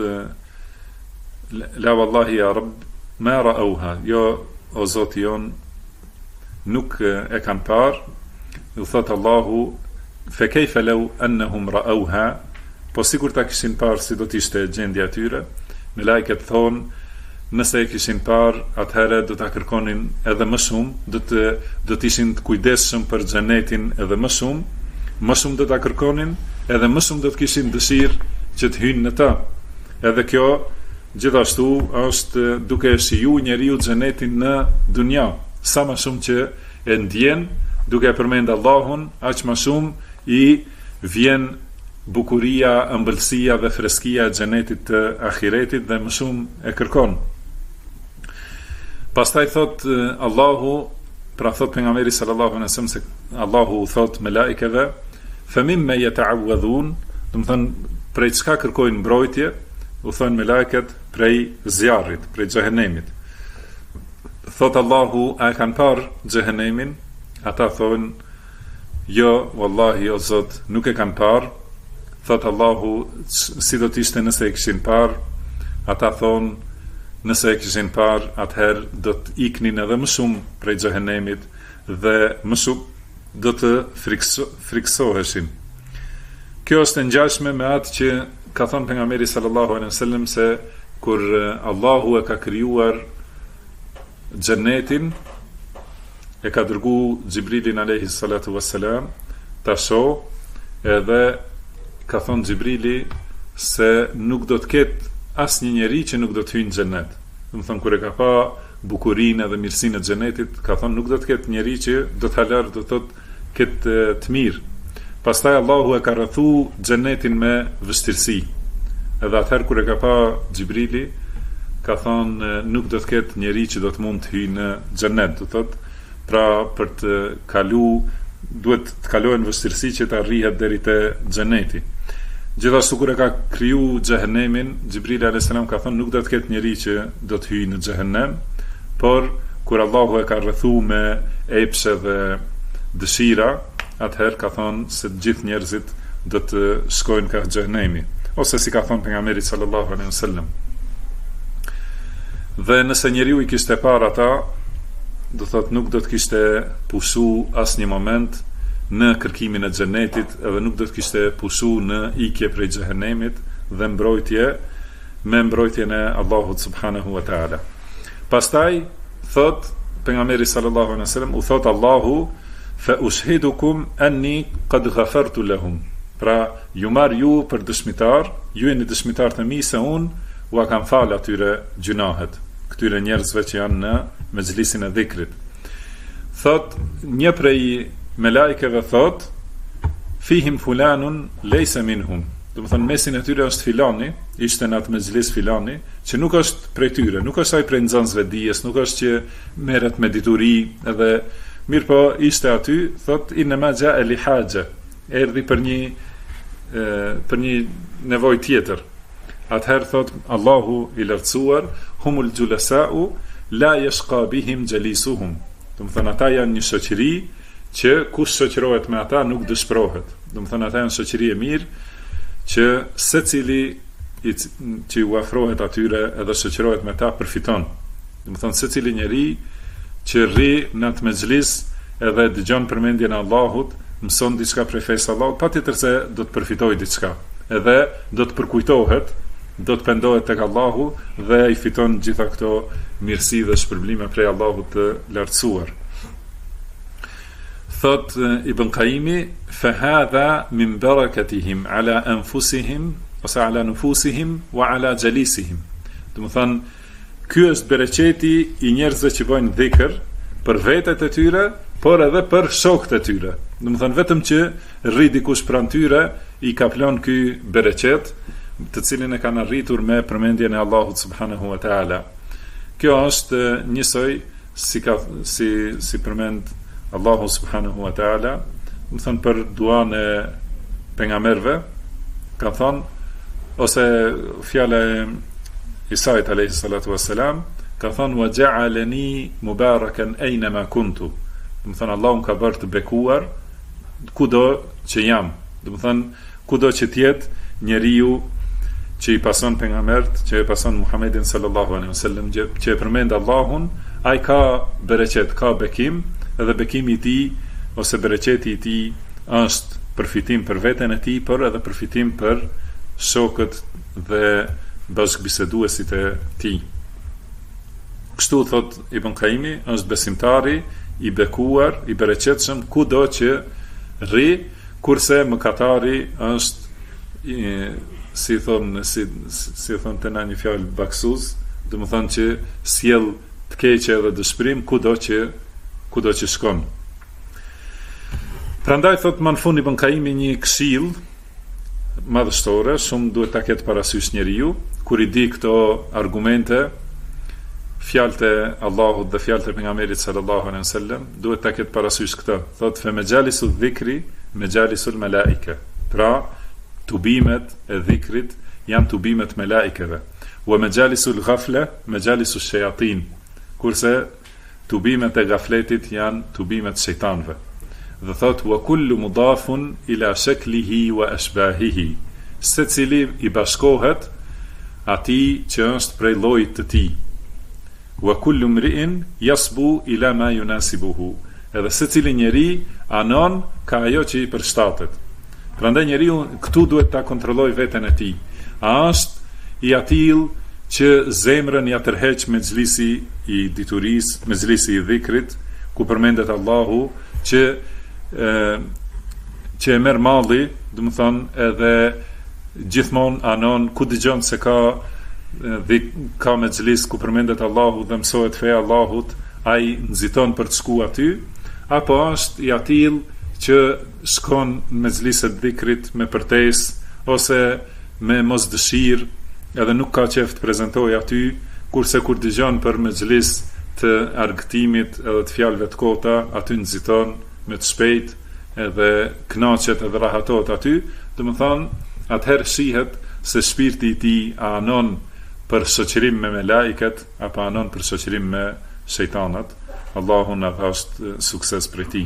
la wallahi ya Rabb, ma ra'awha, jo, o Zoti jon, nuk e kanë parë. U thot Allahu, fe kejfe law annahum ra'awha, po sikur ta kishin parë, si do t'ishte gjendja tyre? Me lajket thonë, nëse e kishin parë, atëherë do ta kërkonin edhe më shumë, do t'ishin të kujdesshëm për xhenetin edhe më shumë do ta kërkonin, edhe më shumë do t'kishin dëshirë që të hynë në ta. Edhe kjo gjithashtu është duke shiju njeriu xhenetin në dunja, sa më shumë që e ndjen duke përmend Allahun, aq më shumë i vjen bukuria, ëmbëlsia dhe freskia e xhenetit të ahiretit, dhe më shumë e kërkon. Pastaj thot Allahu, pra thot pejgamberi sallallahu alaihi wasallam se Allahu thot me lajkeve, fa mimma yata'awadhun, do të thonë prej çka kërkojnë mbrojtje? U thonë me lajket, prej zjarrit, prej xhehenemit. Thot Allahu, a e kanë parë xhehenemin? Ata thonë, jo, wallahi o Zot, nuk e kanë parë. Thot Allahu, si do t'ishte nëse e kishin parë? Ata thonë, nëse e kishin parë, atëherë do të iknin edhe më shumë prej xhehenemit, dhe më shumë do të friksoheshin. Kjo është ngjashme me atë që ka thënë pejgamberi sallallahu alaihi wasallam, se kur Allahu e ka krijuar xhenetin, e ka dërgu Xhibrilin alayhi salatu wassalam ta shoh, edhe ka thënë Xhibrili se nuk do të ketë asnjë njeri që nuk do të hyjë në xhenet. Do të thonë, kur e ka pa bukurinë dhe mirësinë e xhenetit, ka thënë nuk do të ketë njeri që do të halër, do të thotë ketë të mirë. Pastaj Allahu e ka rrethu xhenetin me vështirësi. Edhe atëherë kur e ka pa Xhibrili, ka thonë nuk do të ketë njeri që do të mund të hyjë në xhenet, do thotë, pra për të kalu duhet të kalohen vështirësi që të arrihet deri te xheneti. Gjithashtu kur e ka kriju xhehenemin, Xhibrili alayhis salam ka thonë nuk do të ketë njeri që do të hyjë në xhehenem, por kur Allahu e ka rrethu me epshe dhe dëshira, atëherë ka thonë se të gjithë njerëzit do të shkojnë ka xhenemi, ose si ka thonë pejgamberi sallallahu alaihi wasallam. Dhe nëse njeriu i kishte parë ata, do thotë nuk do të kishte pushu asnjë moment në kërkimin e xhenetit, edhe nuk do të kishte pushu në ikje prej xhehenemit dhe mbrojtje me mbrojtjen e Allahut subhanahu wa taala. Pastaj thot pejgamberi sallallahu alaihi wasallam, u thot Allahu, fa ushidukum anni qad ghafartu lahum. Pra, ju marr ju për dëshmitar, ju jeni dëshmitar të mi se unë u kam falë atyre gjunahet, këtyre njerëzve që janë në mezhlisin e dhikrit. Thot, një prej me lajkeve thot, fihim fulanun lejse minhum. Do të thonë, mesin e tyre është filani, ishte në atë mezhlis filani, që nuk është prej tyre, nuk është ai prej nxënësve dijes, nuk është që merret me dituri, edhe mirë po ishte aty, thot, inma jaa li haja, erdhi për një nevojë tjetër. Atëherë thot Allahu i lartësuar, humul julasa'u la yashqa bihim jalisuhum. Do të thonë, ata janë një shoqëri që kush shoqërohet me ata nuk dëshpërohet. Do të thonë, ata janë shoqëri e mirë që secili që u afrohet atyre edhe shoqërohet me ta përfiton. Domethënë secili njeri që rri në atë mexhlis edhe dëgjon përmendjen e Allahut, mëson diçka prej fesë Allahut, patjetër se do të përfitojë diçka. Edhe do të përkujtohet, do të pendohet tek Allahu dhe i fiton gjitha këto mirësi dhe shpërblime prej Allahut të lartësuar. Thot Ibn Qayyimi, fa hadha min barakatihim ala anfusihim ose ala nufusihim wa ala jalisihim. Do të thonë, ky është bereqeti i njerëzve që bojnë dhikr për vetët e tyre, por edhe për shokët e tyre. Do të thonë, vetëm që rri dikush pranë tyre, i ka plon ky bereqet, të cilin e kanë arritur me përmendjen e Allahut subhanahu wa taala. Kjo është njësoj si përmend Allahu subhanahu wa taala, do të thonë për duan e pejgamberëve, ka thonë, ose fjala e Isait alayhi salatu wassalam, ka thonë wa ja'alani mubarakan aynama kuntu. Do të thonë Allahu ka bërë të bekuar kudo që jam. Do të thonë kudo që të jetë njeriu që i pason pejgambert, që i pason Muhammedin sallallahu alaihi wasallam, që e përmend Allahun, ai ka bereqet, ka bekim, edhe bekimi i tij ose bereqeti i tij është përfitim për veten e tij, por edhe përfitim për shokët dhe bashkëbiseduesit e tij. Kështu thot Ibn Qayyimi, është besimtari i bekuar, i bereqetshëm kudo që rri, kurse mëkatari është si thon të na një fjalë baksuz, do të thonë që sjell të keqe edhe dëshpërim kudo që shkon. Prandaj thot Manfun Ibn Qayyimi një këshill madhështore, shumë duhet ta ketë parasysh njeriu kur i di këto argumente, fjalët e Allahut dhe fjalët e pejgamberit sallallahu alaihi wasallam, duhet ta ketë parasysh këtë. Thot fe majalisu dhikri majalisul malaika. Pra, tubimet e dhikrit janë tubimet melaikeve. Wa majalisul ghafla majalisul shayatin. Kurse tubimet e gafletit janë tubimet e shejtanëve. Dhe thot wa kullu mudafun ila shaklihi wa ashbahihi. Secili i bashkohet atij që është prej llojit të tij. Wa kullu mri'in yasbu ila ma yunasibuhu. Edhe secili njeri anon ka ajo që i përshtatet. Prandaj njeriu këtu duhet ta kontrollojë veten e tij. A është i atill që zemrën ja tërheq mexhlisi i diturisë, mexhlisi i dhikrit, ku përmendet Allahu, që e merr malli, do të thonë, edhe gjithmonë anon ku dëgjon se ka mexhlis ku përmendet Allahu dhe mësohet feja e Allahut, ai nxiton për të shkuar aty, apo është i atill që shkon në mexhliset dhikrit me përtesë ose me mosdëshirë, edhe nuk ka qejf të prezantojë aty, kurse kur dëgjon për mexhlis të argëtimit edhe të fjalëve të kota, aty nxiton me të shpejt edhe kënaqet edhe rahatohet aty. Do të thonë, atëherë shihet se shpirti i tij anon për shoqërim me melaiket apo anon për shoqërim me shejtanat. Allahu na dhash sukses për ti.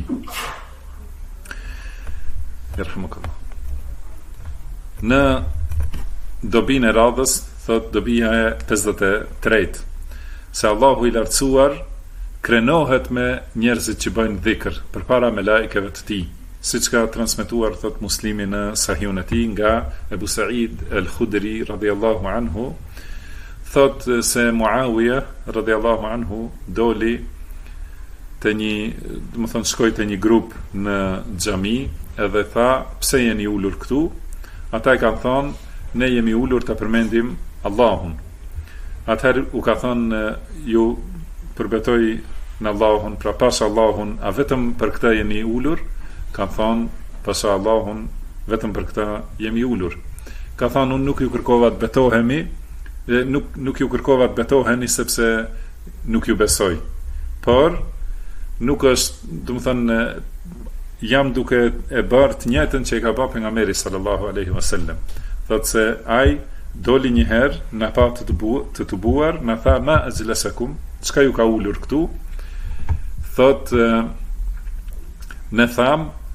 Yerhamukallah. Në dobinë e radhës, thot dobia e 53, se Allahu i lartësuar krenohet me njerëzit që bëjnë dhikr përpara melaikeve të tij, siç ka transmetuar thot Muslimi në Sahihun e tij nga Ebu Sa'id al-Khudri radhiyallahu anhu, thot se Muawiya radhiyallahu anhu doli te një, do të thonë, shkoi te një grup në xhami edhe tha, pse jeni ulur këtu? Ata i kanë thonë, ne jemi ulur të përmendim Allahun. Atëherë u ka thonë, ju përbetoj në Allahun, pra pasha Allahun, a vetëm për këta jemi ulur? Kanë thonë, pasha Allahun, vetëm për këta jemi ulur. Ka thonë, unë nuk ju kërkova të betohemi, nuk ju kërkova të betoheni sepse nuk ju besoj. Por, nuk është, do të thënë, jam duke e bërë të njëjtën që i ka bërë pejgamberi sallallahu alaihi wasallam. Thotë se ai doli një herë, na pa të tubuar, na tha ma ajlasakum, çka ju ka ulur këtu? Thotë ne tham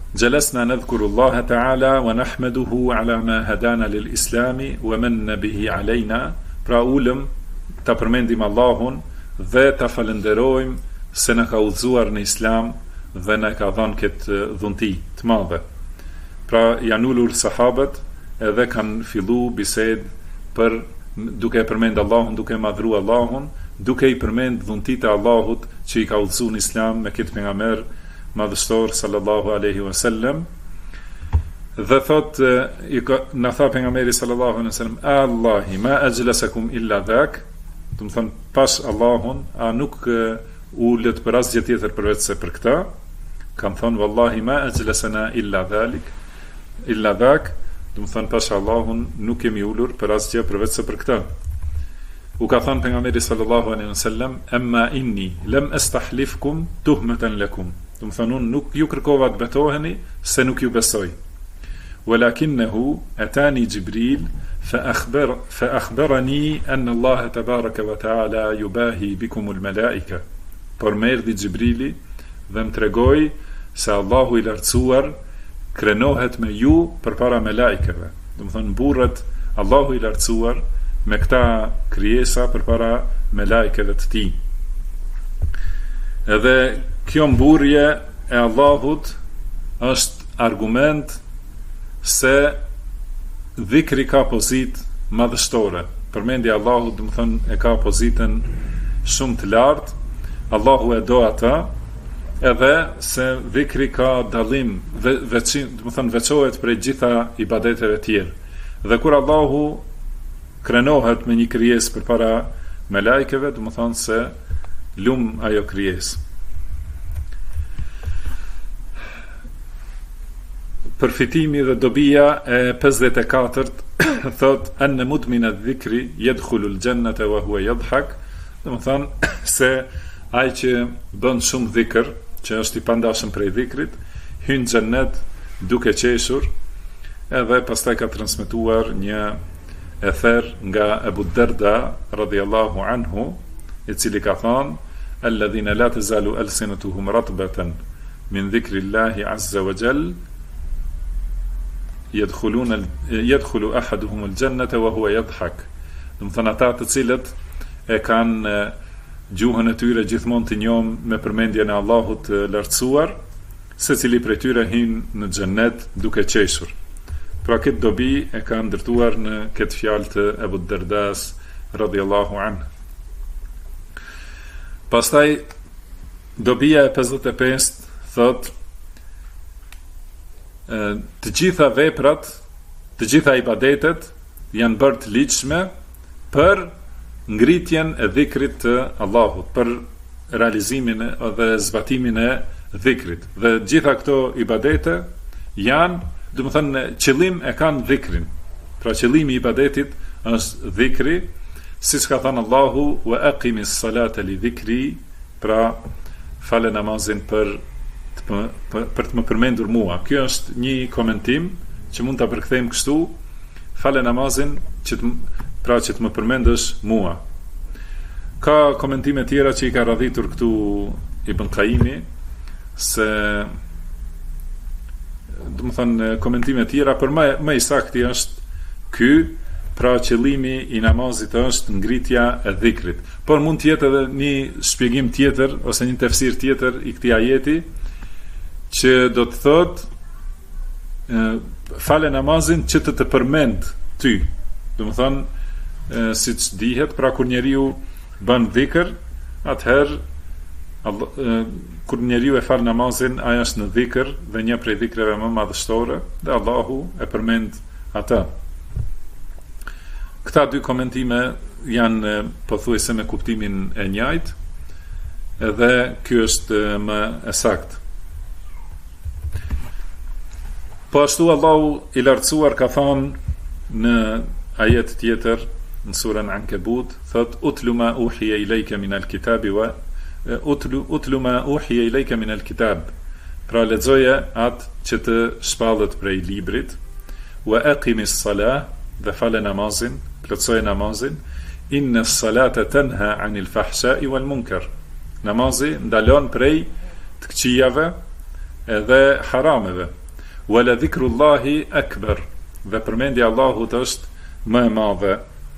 Jalasna nadhkuru Allah ta'ala wa nahmaduhu ala ma hadana lil islami wa manna bihi alayna. Pra ulëm ta përmendim Allahun dhe ta falenderojmë se na ka udhëzuar në islam dhe na ka dhënë këtë dhunti të madhe. Pra janë ulur sahabët edhe kanë fillu bisedë për duke përmend Allahun, duke madhru Allahun, duke i përmend dhuntit e Allahut që i ka udhëzuar në islam me këtë pejgamber madhështor sallallahu alaihi wasallam. Dhe thot na tha pejgamberi sallallahu alaihi wasallam, Allahi ma ajlasakum illa dhak, do të thon pas Allahun a nuk ulët për asgjë tjetër përveç se për këtë. Kan thon wallahi ma ajlasana illa dhak, do të thon pas Allahun nuk kemi ulur për asgjë përveç se për këtë. U ka thënë pejgamberi sallallahu alaihi wasallam, amma inni lam astahlifkum tuhmatan lakum. Do të thonë unë nuk ju kërkova të betoheni se nuk ju besoj. Walakinnahu atani Jibril fa akhbarani an Allah tabaraka wa taala yubahi bikum al malaika. Por më erdhi Jibrili dhe më tregoi se Allahu i lartësuar krenohet me ju përpara melajkeve. Do të thonë burrat Allahu i lartësuar me këta krijesa përpara melajkeve të tij. Edhe kjo mburje e Allahut është argument se dhikri ka pozitë madhështore. Përmendja e Allahut, do të thonë, e ka pozitën shumë të lartë. Allahu e do ata, edhe se dhikri ka dallim, do të thonë veçohet prej gjitha ibadeteve tjerë. Dhe kur Allahu krenohet me një krijesë përpara melajkeve, do të thonë se lum ajo krijesë. Përfitimi dhe dobia e 54 thot anna mudmin adh-dhikri yadkhulu al-jannata wa huwa yadhhak. Do të thonë se ai që bën shumë dhikr, që është i pandashëm prej dhikrit, hyn në xhennet duke qeshur. Edhe pastaj ka transmetuar një ether nga Abu Darda radhiyallahu anhu, i cili ka thënë alladhina la tazalu alsinatuhum ratbatan min dhikrillahi azza wa jall yadkhulu ahaduhum al-jannata wa huwa yadhhak. Do të thonë ata të cilët e kanë gjuhën e tyre gjithmonë të njohur me përmendjen e Allahut të lartësuar, secili prej tyre hyn në xhennet duke qeshur. Pra këtë dobi e ka ndërtuar në këtë fjalë të Abu Dardas radhiyallahu anhu. Pastaj dobia e 55 thot të gjitha veprat, të gjitha ibadetet janë bërë të ligjshme për ngritjen e dhikrit të Allahut, për realizimin dhe zbatimin e dhikrit. Dhe gjitha këto ibadete janë, do të thënë, qëllim e kanë dhikrin. Pra qëllimi i ibadetit është dhikri, siç ka thënë Allahu wa aqimis salata li dhikri, pra fale namazin për të më përmendur mua. Kjo është një komentim që mund ta përkthejmë kështu: fale namazin që të më përmendësh mua. Ka komentime tjera që i ka radhitur këtu Ibn Qayyimi, se do të thënë komentime tjera, për më i saktë është ky, pra qëllimi i namazit është ngritja e dhikrit. Por mund të jetë edhe një shpjegim tjetër ose një tefsir tjetër i këtij ajeti, që do të thot fale namazin që të përmend ty. Do të thonë siç dihet, pra kur njeriu bën dhikr, atëherë kur njeriu e fal namazin, ai është në dhikr dhe një prej dhikreve më madhështore, dhe Allahu e përmend atë. Këta dy komentime janë pothuajse me kuptimin e njëjtë, edhe ky është më e saktë. Po ashtu Allahu i lartësuar ka thënë në ajet tjetër në surën Ankebut, thot utlu ma uhiya ilayka min al-kitab wa utlu ma uhiya ilayka min al-kitab. Pra lexoje atë që të shpallet prej librit, wa aqimis salah, dhe fale namazin, plotsoje namazin, inna as-salata tanha 'anil fahsha'i wal munkar. Namazi ndalon prej të këqijave edhe harameve. wala dhikrullahi akbar, dhe përmendja e Allahut është më e madhe.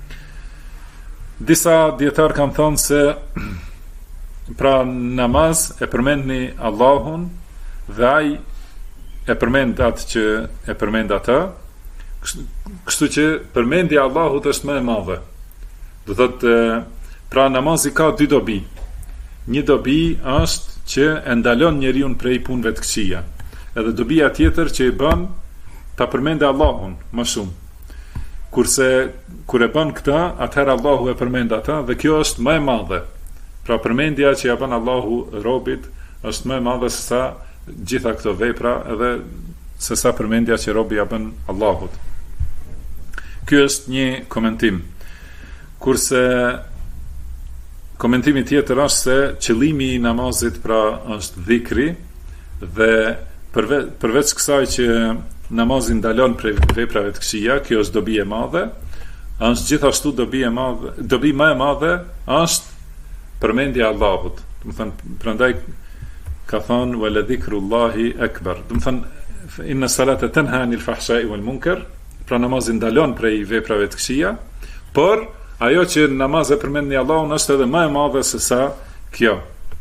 Disa dietar kanë thënë se pra namaz e përmendni Allahun dhe ai e përmend atë që e përmend ata, kështu që përmendja e Allahut është më e madhe. Do thotë pra namazi ka dy dobi. Një dobi është që e ndalon njeriu prej punëve të këqija. Edhe dobia tjetër që i bën ta përmendë Allahun më shumë. Kurse kur e bën këtë, atëherë Allahu e përmend ata dhe kjo është më e madhe. Pra përmendja që ja bën Allahu robit është më e madhe se sa gjitha këto vepra, edhe se sa përmendja që robi ja bën Allahut. Ky është një komentim. Kurse komentimi tjetër është se qëllimi i namazit pra është dhikri, dhe përveç kësaj që namazi ndalon prej veprave të këqija, kjo është dobi e madhe, është gjithashtu dobi më e madhe është përmendja e Allahut. Do të thënë, prandaj ka thënë wala dhikrullahi akbar. Do të thënë inna salata tanha anil fahsha'i wal munkar, pra namazi ndalon prej veprave të këqija, por ajo që namaz e përmendni Allahun është edhe më e madhe se sa kjo.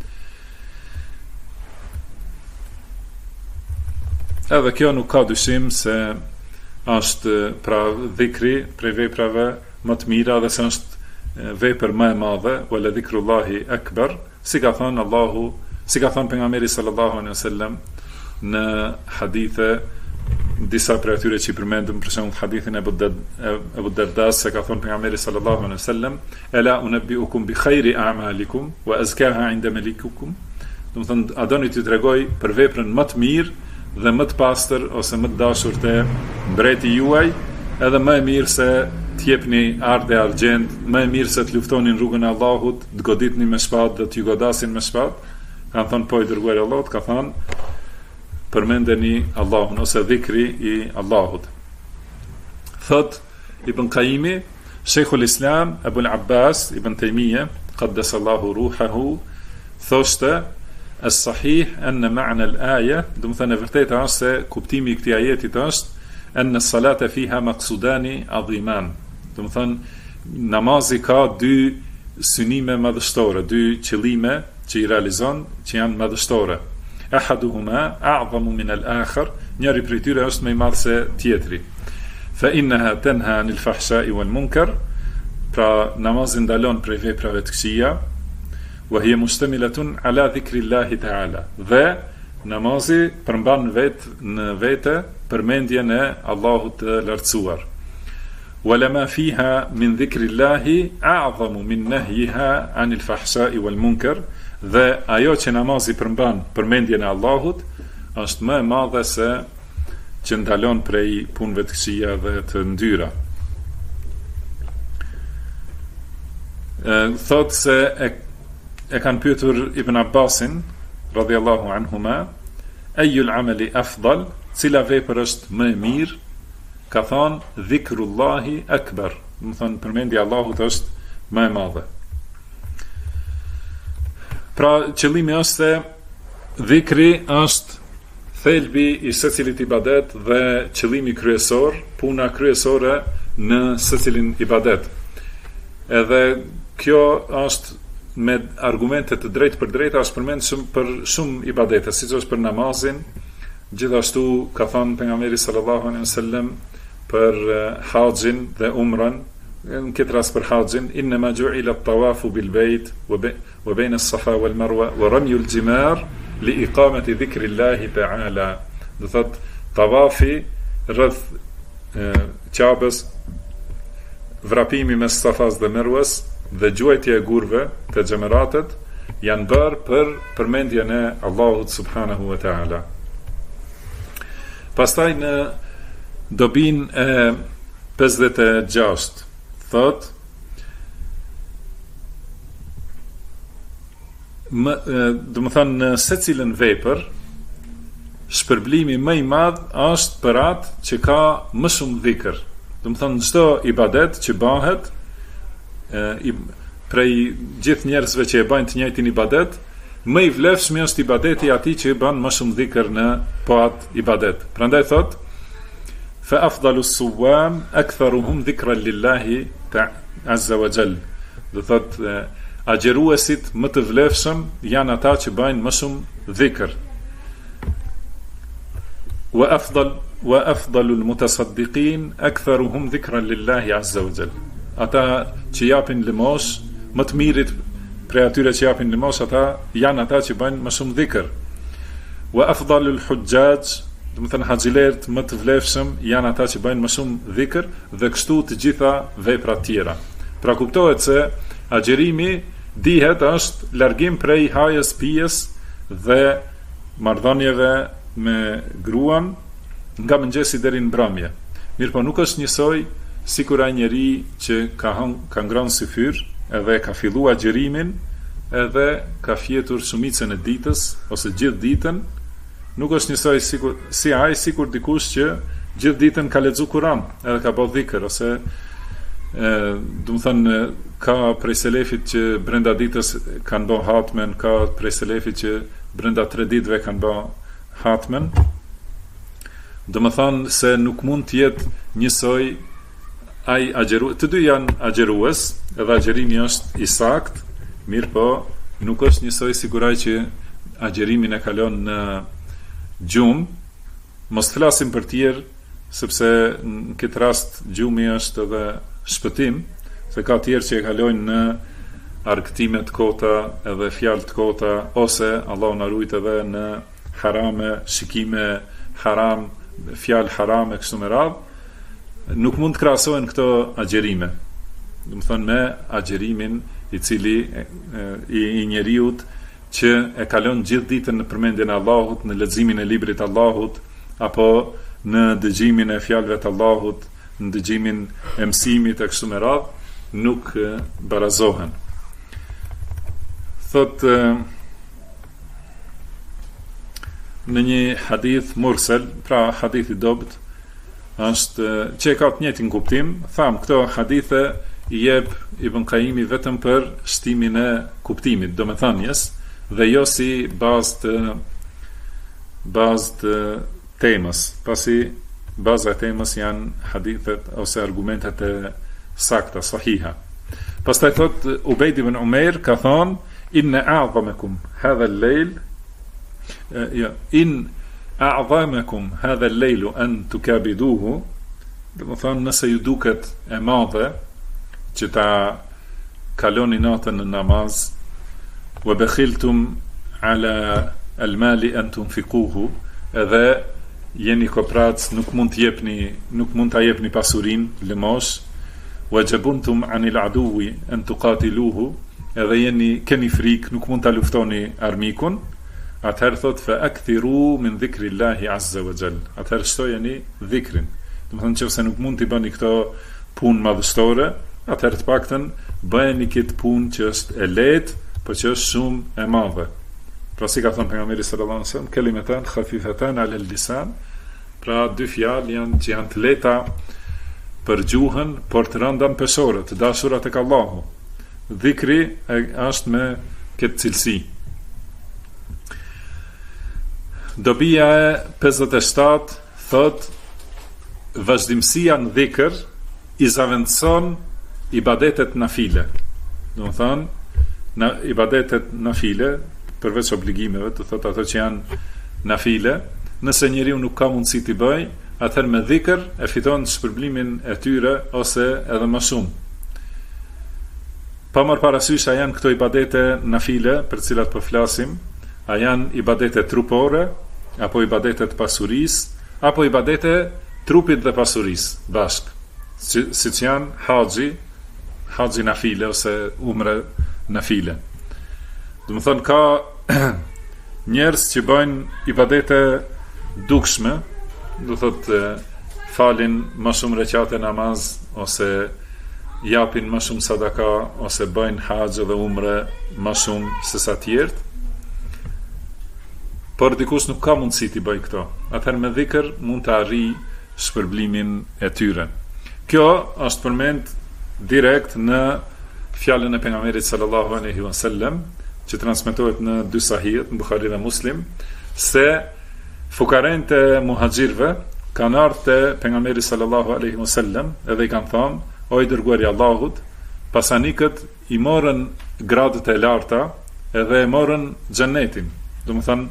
Edhe kjo nuk ka dyshim se është pra dhikri prej veprave më të mira dhe se është vepër më e madhe, wala dhikrullahi akbar, si ka thënë pejgamberi sallallahu alaihi wasallam në hadithe, disa prej atyre që i përmendëm, për shembull hadithin e Abu Dardas, se ka thënë pejgamberi sallallahu alaihi wasallam, ela unabbiukum bi khairi a'malikum wa azkaha 'inda malikukum. Do të thënë, a doni t'ju tregoj për veprën më të mirë dhe më të pastër ose më të dashur te mbreti juaj, edhe më e mirë se t'jepni ardhe argjend, më e mirë se të luftoni në rrugën e Allahut, të goditni me shpatë dhe t'ju godasin me shpatë. Kanë thënë po i dërguari i Allahut, ka thënë përmendeni Allahun ose dhikri i Allahut. Thot Ibn Qayyimi, Sheikhul Islam Abul Abbas Ibn Taymiyah qaddasallahu ruhahu, thoshte as-sahih anna ma'na al-aya, do të thënë vërtetë është se kuptimi i këtij ajeti është anna as-salata fiha maqsudani adhiman. Do të thënë namazi ka dy synime madhështore, dy qëllime që i realizon, që janë madhështore. Ahaduhuma a'zamu min al-akhar, njëri prej tyre është më i madh se tjetri. Fa innaha tanha anil fahsha'i wal munkar, pra namazi ndalon prej veprave të këqija, wa hiya mustamilatun ala dhikrillahi ta'ala, dhe namazi përmban në vete përmendjen e Allahut të lartësuar. Wala ma fiha min dhikrillahi a'zamu min nahyiha anil fahsha'i wal munkar, dhe ajo që namazi përmban përmendjen e Allahut është më e madhe se që ndalon prej punëve të këqija dhe të ndyra. Thot se e kanë pyetur Ibn Abbasin radhiyallahu anhuma, ayul amali afdal, cila vepër është më e mirë? Ka thonë dhikrullahi akbar, do të thonë përmendja e Allahut është më e madhe. Pra qëllimi është se dhikri është thelbi i secilit ibadet dhe qëllimi kryesor, puna kryesore në secilin ibadet. Edhe kjo është me argumente të drejtë për drejtë, është përmend për shumë ibadete, siç është për namazin, gjithashtu ka thënë pejgamberi sallallahu alaihi wasallam për haxhin dhe umrën, në këtë rast për haxhin, inma ju'ila at-tawafu bil bayt wa bayna as-safa wal marwa wa ramyu al-jimar li iqamati dhikrillahi ta'ala. Do thot tawafi rreth Ka'bës, vrapimi mes Safas dhe Merwas dhe gjuajtja e gurve të xhameratet janë bërë për përmendjen e Allahut subhanahu wa ta'ala. Pastaj në dobin e 56 thot do të thënë në secilën vepër shpërblimi më i madh është për atë që ka më shumë dhikr. Do të thënë çdo ibadet që bëhet prej gjithë njerëzve që e bajnë të njëjtin ibadet, më i vlefshëm është ibadeti i atij që bën më shumë dhikr në atë ibadet. Prandaj thot fa afdalu as-suwam aktharuhum dhikran lillahi azza wa jall. Do thot agjeruesit më të vlefshëm janë ata që bëjnë më shumë dhikr. Wa afdalu al-mutasaddiqin aktharuhum dhikran lillahi azza wa jall. Ata që japin lëmosh, më të mirit prej atyre që japin lëmosh, ata janë ata që bëjnë më shumë dhikr. Wa afdalu al-hujjaj, do të thënë haxhilerët më të vlefshëm janë ata që bëjnë më shumë dhikr dhe kështu të gjitha veprat tjera. Pra kuptohet se agjerimi dihet është largim prej hajës, pijes dhe marrëdhënieve me gruan nga mëngjesi deri në mbrëmje. Mirë po nuk është njësoj sikur ai njeri që ka ngrënë si fyr, edhe ka filluar agjerimin, edhe ka fjetur shumicën e ditës ose gjithë ditën, nuk është njësoj sikur dikush që gjithë ditën ka lexuar Kur'an, edhe ka bërë dhikr ose do të thënë ka prej selefit që brenda ditës kanë bërë hatmen, ka prej selefit që brenda 3 ditëve kanë bërë hatmen. Do të thënë se nuk mund të jetë njësoj ai agjeru, të dy janë agjerues, edhe agjerimi është i sakt, mirë po nuk është njësoj siguraj që agjerimin e kalon në gjumë. Mos flasim për tjerë, sepse në këtë rast gjumi është edhe shpëtim, se ka tjerë që e kalojnë në argëtime të kota edhe fjalë të kota, ose Allah na ruajt edhe në harame, shikime haram, fjalë harame kështu me radhë. Nuk mund të krahasohen këto agjerime. Do të thonë me agjerimin i cili i njeriut që e kalon gjithë ditën në përmendjen e Allahut, në leximin e librit të Allahut, apo në dëgjimin e fjalëve të Allahut, në dëgjimin e mësimit e kështu me radhë, nuk barazohen. Thot në një hadith mursel, pra hadith i dobët, është që e ka të njëjtin kuptim. Tham këto hadithe i jep Ibn Qayyimi vetëm për shtimin e kuptimit, domethënies, dhe jo si bazë të temës, pasi baza e temës janë hadithet ose argumentet e sakta, sahiha. Pastaj thot Ubejd ibn Umair ka thonë inna a'zamakum hadha al-layl in a'zamakum hadha al-layl an tukabiduhu, do të thonë nëse ju duket e madhe që ta kaloni natën në namaz, wa bakhiltum ala al-mali an tunfiquhu, edhe jeni koprac, nuk mund ta jepni pasurinë lëmosh, wa jabuntum anil aduwi an tuqatiluhu, edhe keni frikë, nuk mund ta luftoni armikun. Atëherë thot fa akthiru min dhikrillahi azza wa jall, atëherë shtojeni dhikrin. Do të thonë nëse nuk mund t'i bëni këto punë madhështore, atëherë të paktën bëheni këtë punë që është e lehtë, por që është shumë e madhe. Pra si ka thënë pejgamberi sallallahu alaihi wasallam, kelimatan khafifatan ala al-lisan, pra dy fjalë që janë të lehta për gjuhën, por të rënda peshore, të dashura tek Allahu. Dhikri është me këtë cilësi. Dobia e 57 thot vazhdimësia në dhikr i zavendëson ibadetet nafile. Do të thonë ibadetet nafile përveç obligimeve, të thot ato që janë nafile, nëse njeriu nuk ka mundësi t'i bëj, atëherë me dhikr e fiton shpërblimin e tyre ose edhe më shumë. Pa marrë parasysh a janë këto ibadete nafile për cilat po flasim, a janë ibadete trupore, apo ibadete të pasurisë, apo ibadete trupit dhe pasurisë bashk, siç janë haxhi nafile ose umre nafile. Do të thonë ka njerëz që bëjnë ibadete dukshme, do thotë falin më shumë rekate namaz, ose japin më shumë sadaka, ose bëjnë haxh dhe umre më shumë se sa tjerët, por dikush nuk ka mundësi t'i bëj këto. Atëherë me dhikr mund të arrijë shpërblimin e tyre. Kjo është përmend direkt në fjalën e pejgamberit sallallahu alaihi wasallam, që transmetohet në dy sahihet, në Bukhari dhe Muslim, se fukarent e muhaxhirëve kanë ardhur te pejgamberi sallallahu alaihi wasallam edhe i kanë thënë: "O i dërguari i Allahut, pasanikët i morën gradët e larta edhe e morën xhenetin." Domethënë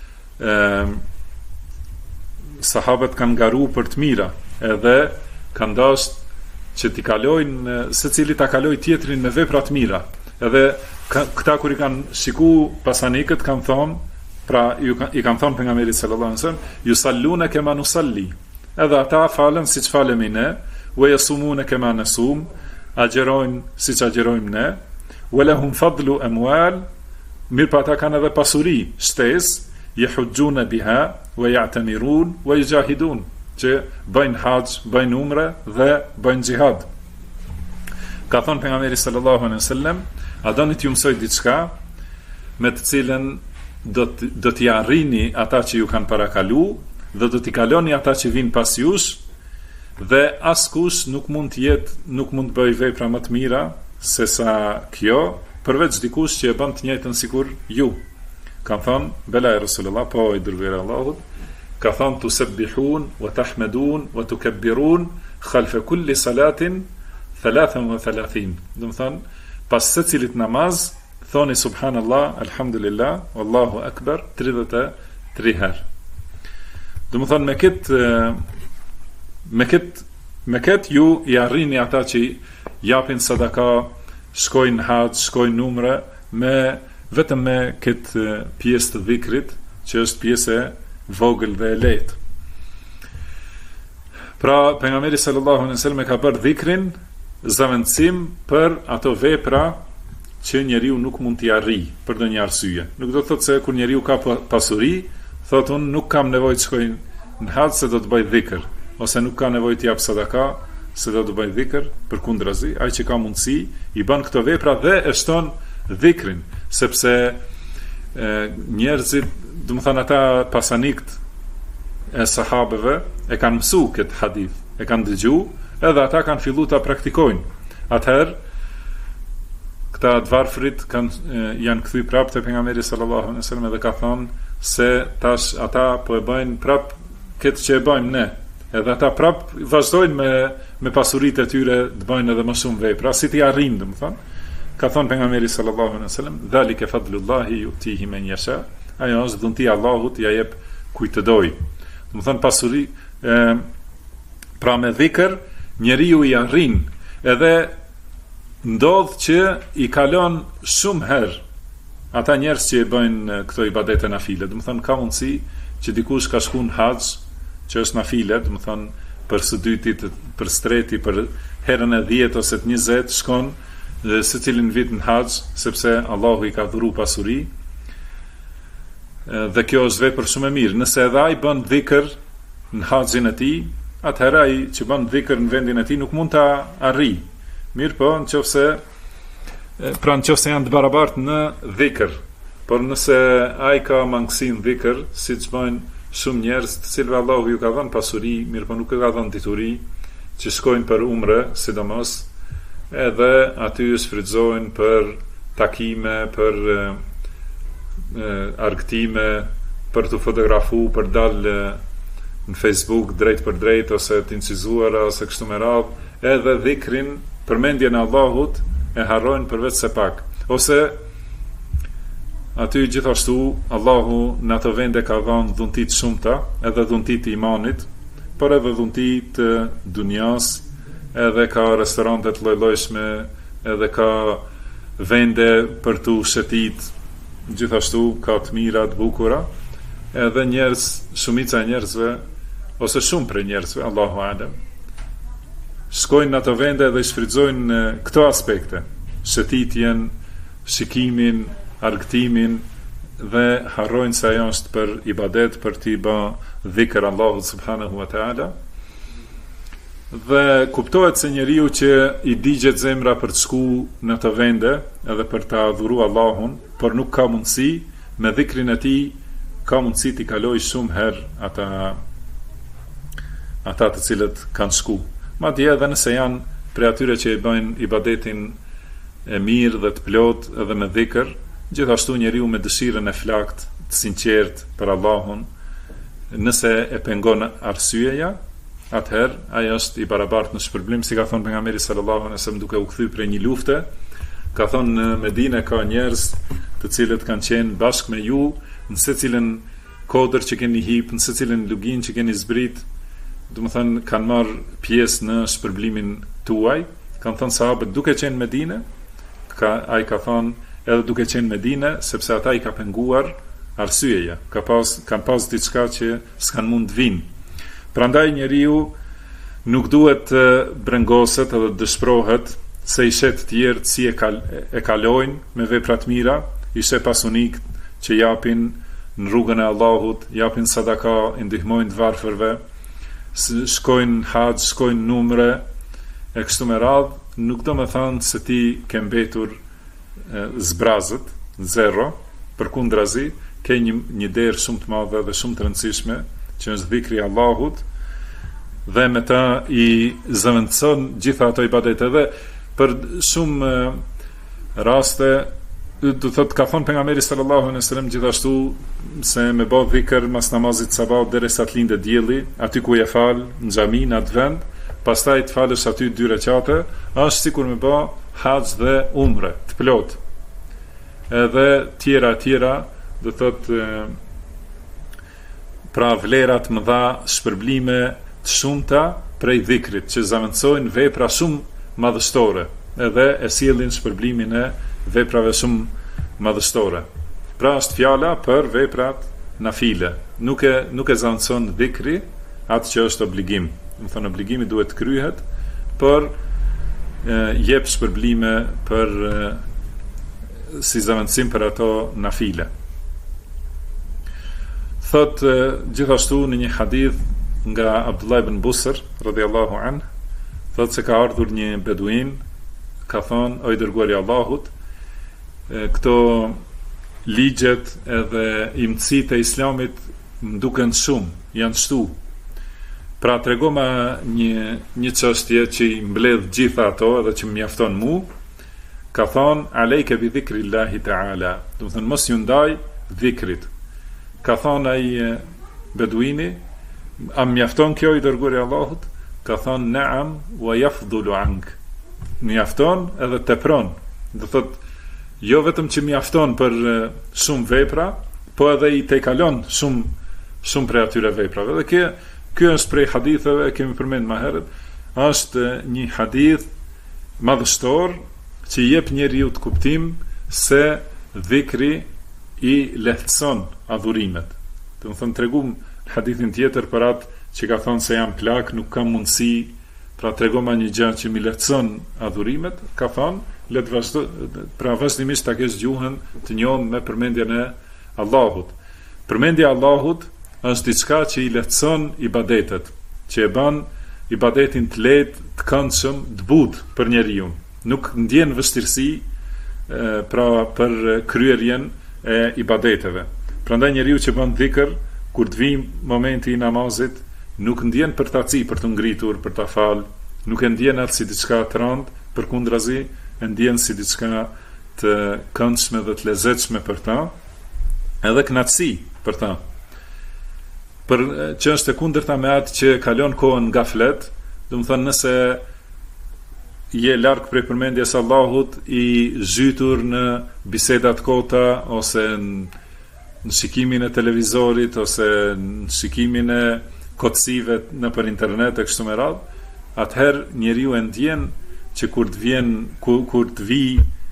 sahabët kanë garu për të mira, edhe kanë dashur që t'i kalojnë, secili ta kaloj tjetrin me vepra të mira. Edhe këta kur i kanë shiku pasanikët kanë thonë, pra i kanë thonë pejgamberit sallallahu alaihi wasallam, "Yusalluna kama nusalli." Edhe ata falen siç falemi ne, "Wa yasumuna kama nasum." Agjerojnë siç agjerojmë ne, "Wa lahum fadlu amwal." Mirë pa ata kanë edhe pasuri, shtesë, "Yahujjuna biha wa ya'tamirun wa yujahidun." Që bëjnë haxh, bëjnë umre dhe bëjnë xhihad. Ka thonë pejgamberi sallallahu alaihi wasallam, "A doni t'ju mësoj diçka me të cilën do t'i arrini ata që ju kanë parakalu dhe do t'i kaloni ata që vinë pas jush, dhe askush nuk mund të bëjë vepra më të mira se sa kjo, përveç dikush që e bën të njëjtën sikur ju." Ka thonë, "Bela e Rasulullah, po i dërguari i Allahut." Ka thonë, "Tusabbihun wa tahmadun wa tukabbirun khalfa kulli salatin 33." Do të thonë, pas secilit namaz thoni subhanallah, alhamdulillah, wallahu akbar 33 herë. Do të thonë, me këtë ju i arrini ata që japin sadaka, shkojnë haxh, shkojnë umre, vetëm me këtë pjesë të dhikrit, që është pjesë e vogël dhe e lehtë. Pra, pejgamberi sallallahu alaihi wasallam ka bërë dhikrin zavendësim për ato vepra që njeriu nuk mund t'i arrijë për ndonjë arsye. Nuk do të thotë se kur njeriu ka pasuri, thotë unë nuk kam nevojë të shkoj në haxh se do të bëj dhikr, ose nuk ka nevojë të jap sadaka se do të bëj dhikr, përkundrazi, ai që ka mundësi i bën këto vepra dhe e shton dhikrin, sepse njerëzit, do të thonë ata pasanikët e sahabeve e kanë mësu këtë hadith, e kanë dëgju, edhe ata kanë fillu ta praktikojnë. Atëherë këta të varfrit janë kthy prapë te pejgamberi sallallahu alaihi wasallam edhe ka thonë se tash ata po e bëjnë prapë këtë që e bëjmë ne. Edhe ata prapë vazhdojnë me pasuritë e tyre të bëjnë edhe më shumë vepra, si t'i arrijnë, domethënë. Ka thonë pejgamberi sallallahu alaihi wasallam, "Dhalika fadlullahi yu'tihi man yasha." Ajo është dhuntia e Allahut, ja jep kujt të doj. Domethënë pasuri, pra me dhikr njeriu i arrin, edhe ndodh që i kalon shumë herë ata njerëz që i bëjnë këto ibadete nafile. Domethënë ka mundësi që dikush ka shkuar në haxh, që është nafile, domethënë për së dyti, për së treti, për herën e 10 ose të 20 shkon secilin vit në haxh, sepse Allahu i ka dhuru pasuri. Dhe kjo është vepër shumë e mirë. Nëse edhe ai bën dhikr në haxhin e tij, atëherë ai që bën dhikr në vendin e tij nuk mund ta arrijë. Mirë po, nëse janë të barabartë në dhikr, por nëse ai ka mangësi në dhikr, siç bëjnë shumë njerëz të cilëve Allahu ju ka dhënë pasuri, mirë po nuk ka dhënë dituri, që shkojnë për umre, sidomos, edhe aty shfrytëzohen për takime, për argëtime, për të fotografu, për dalë në Facebook drejt për drejt, ose të incizuara, ose kështu me radhë, edhe dhikrin, përmendjen e Allahut e harrojnë për vetë se pak. Ose aty gjithashtu Allahu në ato vende ka dhënë dhuntit shumëta, edhe dhuntit i imanit, por edhe dhuntit të dunjas, edhe ka restorante të lloj-llojshme, edhe ka vende për të shëtit, gjithashtu ka të mira, të bukura, edhe njerëz, shumica e njerëzve, ose shumë prej njerëzve, Allahu alem, shkojnë në ato vende dhe shfrytëzojnë këto aspekte, shëtitjen, shikimin, argëtimin, dhe harrojnë se ajo është për ibadet, për t'i bë dhikr Allahut subhanahu wa ta'ala. Dhe kuptohet se njeriu që i digjet zemra për të shku në të vende edhe për të adhuru Allahun, por nuk ka mundësi, me dhikrin e tij ka mundësi t'i kaloj shumë herë ata të cilët kanë shku. Madje edhe nëse janë prej atyre që i bëjnë ibadetin e mirë dhe të plot edhe me dhikr, Gjithashtu njeriu me dëshirën e flakt, të sinqert për Allahun, nëse e pengon arsyeja, atëherë ai është i barabartë në shpërblim, si ka thënë pejgamberi sallallahu alaihi wasallam duke u kthyr prej një lufte, ka thonë në Medinë ka njerëz të cilët kanë qenë bashkë me ju në secilën kodër që keni hip, në secilën lugin që keni zbrit, do të thënë kanë marrë pjesë në shpërblimin tuaj. Kanë thënë sahabët duke qenë në Medinë, ai ka thonë edhe duke qenë në Medinë, sepse ata i ka penguar arsyeja, kanë pas diçka që s'kan mund të vinë. Prandaj njeriu nuk duhet të brengoset edhe dëshpërohet se i shet të tjerë si e kalojnë me vepra të mira, i shet pasunik që japin në rrugën e Allahut, japin sadaka, i ndihmojnë të varfërve, shkojnë haxh, shkojnë numre e kështu me radhë, nuk do me thënë se ti ke mbetur zbrazët, zero, përkundrazi, ke një derë shumë të madhe dhe shumë të rëndësishme, që është dhikri i Allahut, dhe me ta i zëvendëson gjitha ato ibadete. Dhe për shumë raste, do thotë ka thonë pejgamberi sallallahu alaihi wasallam gjithashtu se me bë dhikr mas namazit sabah derisa të lindë dielli, aty ku je fal në xhami në atë vend, pastaj të falësh aty 2 rekate, është sikur me bë haxh dhe umre të plot. Edhe tjera, do thotë pra vlerat më dha, shpërblime të shumta prej dhikrit, që zëvendësojnë vepra shumë madhështore, edhe e sjellin shpërblimin e veprave shumë madhështore. Pra është fjala për veprat nafile. Nuk e zëvendëson dhikri atë që është obligim. Do të thonë obligimi duhet të kryhet, por jep shpërblime për si zëvendësim për ato nafile. Thot gjithashtu në një hadith nga Abdullah ibn Busr radhiyallahu anhu, thot se ka ardhur një beduin, ka thonë o i dërguari i Allahut, këto ligjet edhe imësitë e Islamit më duken shumë, janë shtu. Pra tregoma një çështje që i mbledh gjitha ato edhe që më mjafton mu, ka thonë alejke bi dhikrillahi ta'ala, do të thonë mos ju ndaj dhikrit. Ka thonë ai beduini, a mjafton kjo i dërguari i Allahut? Ka thonë na'am wa yafdulu ank. Mjafton edhe tepron. Do thotë jo vetëm që mjafton për shumë vepra, po edhe i tejkalon shumë prej atyre veprave. Dhe kjo është prej haditheve, kemi përmend më herët, është një hadith madhështor që jep njeriu të kuptim se dhikri i lehtëson adhurimet. Do të thonë tregum hadithin tjetër për atë që ka thonë se jam plak, nuk kam mundësi, pra tregoma një gjë që mi lehtëson adhurimet, ka thonë le të vazhdo, pra vazhdimisht ta kesh gjuhën të njohur me përmendjen e Allahut. Përmendja e Allahut është diçka që i lehtëson ibadetet, që e bën ibadetin të lehtë, të këndshëm, të butë për njeriu. Nuk ndjen vështirësi pra për kryerjen e ibadeteve. Prandaj njeriu që bën dhikr kur të vijë momenti i namazit, nuk ndjen përtaci për të ngritur, për ta fal, nuk e ndjen atë si diçka të rëndë, përkundrazi e ndjen si diçka të këndshme dhe të lezetshme për ta, edhe kënaqësi për ta. Për që është e kundërta me atë që kalon kohën nga gaflet, do të thonë nëse je larg prej përmendjes Allahut, i zhytur në bisedat kota ose në shikimin e televizorit ose në shikimin e kotësive në për internet e kështu me radhë, atëherë njeriu e ndjen që kur të vi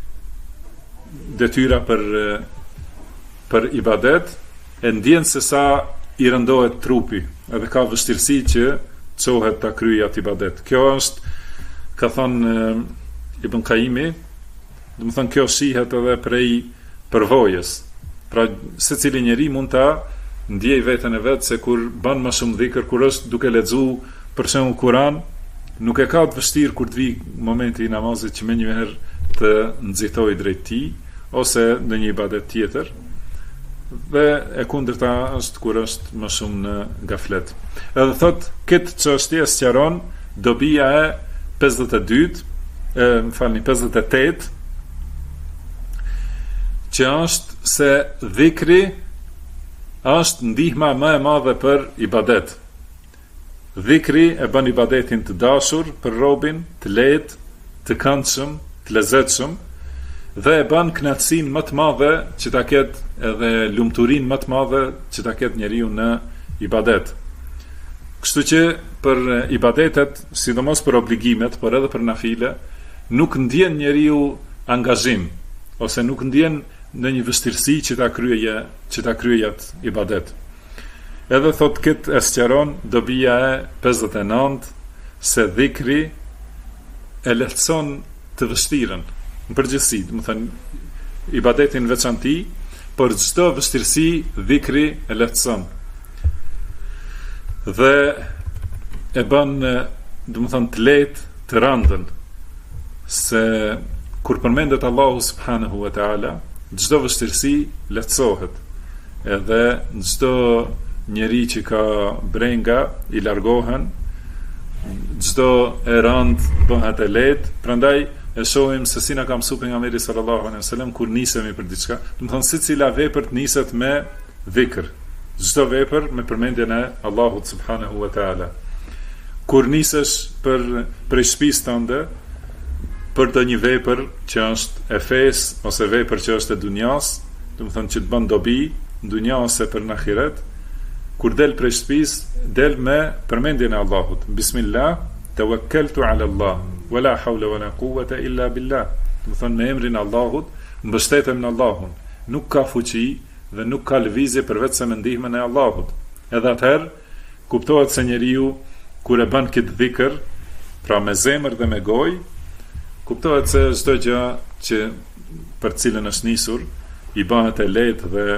detyra për ibadet, e ndjen se sa i rëndohet trupi, edhe ka vështirësi që çohet ta kryej atë ibadet. Kjo është, ka thënë Ibn Qayyimi, do të thonë kjo shihet edhe prej përvojës. Pra secili njeri mund ta ndjej veten e vet se kur bën më shumë dhikr, kur është duke lexuar për shembull Kur'an, nuk e ka të vështirë kur të vi momenti i namazit që menjëherë të nxitojë drejt tij ose në një ibadet tjetër. Dhe e kundërta është kur është më shumë në gaflet. Edhe thot këtë çështje sqaron dobia e 58, që që është se dhikri është ndihma më e madhe për ibadet. Dhikri e bën ibadetin të dashur për robin, të lehtë, të këndshëm, të lezetshëm, dhe e bën kënaqësinë më të madhe që ta ketë edhe lumturinë më të madhe që ta ketë njeriu në ibadet. Kështu që për ibadetet, sidomos për obligimet, por edhe për nafile, nuk ndjen njeriu angazhim ose nuk ndjen në një vështirësi që ta kryejë atë ibadet. Edhe thot këtë e sqaron dobia e 59 se dhikri e lehtëson të vështirën në përgjithësi, do të thënë ibadetin veçanti, por çdo vështirësi dhikri e lehtëson. Dhe e bën, do të thënë, të lehtë, të rëndën, se kur përmendet Allahu subhanahu wa taala, çdo vështirësi lehtësohet. Edhe çdo njeri që ka brenga i largohen, çdo e rëndë bëhet e lehtë. Prandaj e shohim se si na ka mësuar pejgamberi sallallahu alaihi wasallam kur nisemi për diçka, do të thonë secila vepër të niset me dhikr. Çdo vepër me përmendjen e Allahut subhanahu wa taala. Kur nisesh për shtëpisë tënde, për të një vepër që është e fesë ose vepër që është e dunjas, do të thonë që të bën dobi në dunja ose për në ahiret, kur del prej shtëpisë, del me përmendjen e Allahut. Bismillah, tawakkaltu ala Allah, wala hawla wala quwwata illa billah. Do të thonë në emrin e Allahut, mbështetem në Allahun. Nuk ka fuqi dhe nuk ka lëvizje përveç se me ndihmën e Allahut. Edhe atëherë kuptohet se njeriu kur e bën këtë dhikr, pra me zemër dhe me gojë, kuptohet se çdo gjë që për cilën është nisur i bëhet e lehtë dhe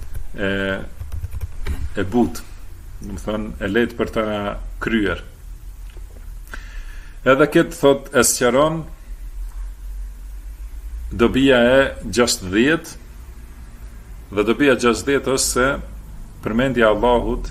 e butë, do të thonë e lehtë për ta kryer. Edhe këtë thot e sqaron dobia e 60, dhe dobia 60 është se përmendja e Allahut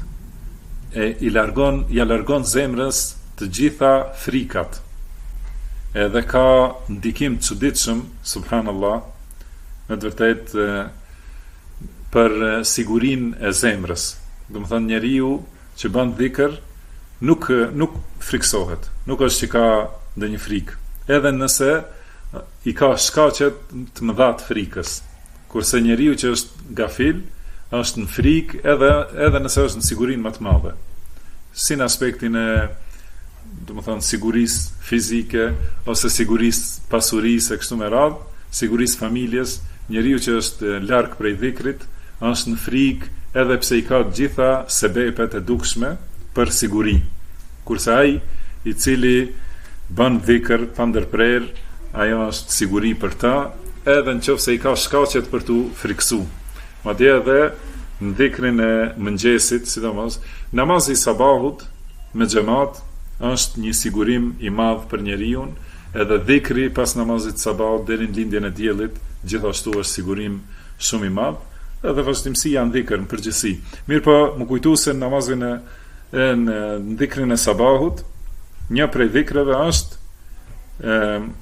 ja largon zemrës të gjitha frikat. Edhe ka ndikim të çuditshëm, subhanallah, me të vërtetë për sigurinë e zemrës. Do të thonë njeriu që bën dhikr nuk friksohet, nuk është që ka ndonjë frikë, edhe nëse i ka shkaqet të mëdha të frikës. Kurse njeriu që është gafil, është në frikë edhe nëse është në sigurinë më të madhe. Si në aspektin e, do të thonë, sigurisë fizike ose sigurisë pasurisë e kështu me radhë, sigurisë familjes, njeriu që është larg prej dhikrit është në frikë edhe pse i ka të gjitha sebepet e dukshme për siguri. Kurse ai i cili bën dhikr pa ndërprer, ajo është siguri për ta, edhe nëse i ka shkaqet për tu friksu. Madje edhe në dhikrin e mëngjesit, sidomos namazi i sabahut me xhamat është një sigurim i madh për njeriu, edhe dhikri pas namazit sabahut deri në lindjen e diellit gjithashtu është sigurim shumë i madh, edhe vazhdimësia në dhikr në përgjithësi. Mirë po, më kujtu se në namazin në dhikrin e sabahut, një prej dhikreve është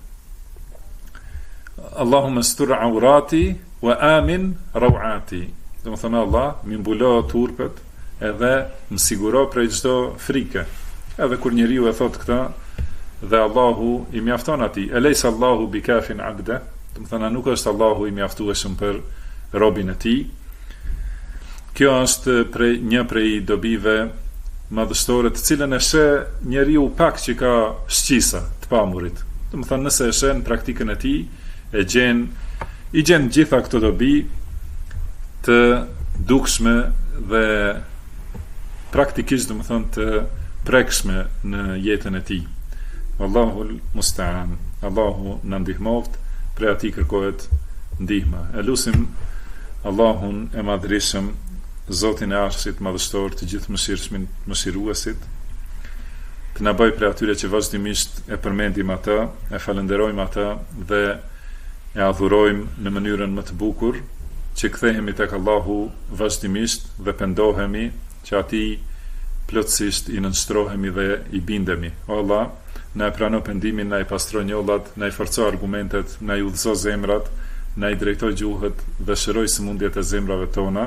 Allahumma stur aurati wa amin rawati. Do të thonë Allah më mbulo turpet edhe më siguro prej çdo frike. Edhe kur njeriu e thot këtë dhe Allahu i mjafton atij, eleysa Allahu bikafin abda, do të thonë nuk është Allahu i mjaftueshëm për robin e tij. Kjo është një prej dobive madhështore të cilën e sheh njeriu pak që ka shqisa të pamurit. Do të thonë nëse e sheh në praktikën e tij, i gjen gjitha këto dobi të dukshme dhe praktikisht, do të thonë, të prekshme në jetën e tij. Allahul musta'an. Allahu na ndihmoft, prej atij kërkohet ndihma. E lutim Allahun e madhrishëm, Zotin e Arshit madhështor, të gjithë mëshirshmin, mëshiruesit, të na bëj prej atyre që vazhdimisht e përmendim atë, e falenderojmë atë dhe e adhurojmë në mënyrën më të bukur, që kthehemi tek Allahu vazhdimisht dhe pendohemi që atij plotësisht i nënshtrohemi dhe i bindemi. O Allah, na e prano pendimin, na i pastro njollat, na i forco argumentet, na i udhëzo zemrat, na i drejtoj gjuhët dhe shëroj sëmundjet e zemrave tona.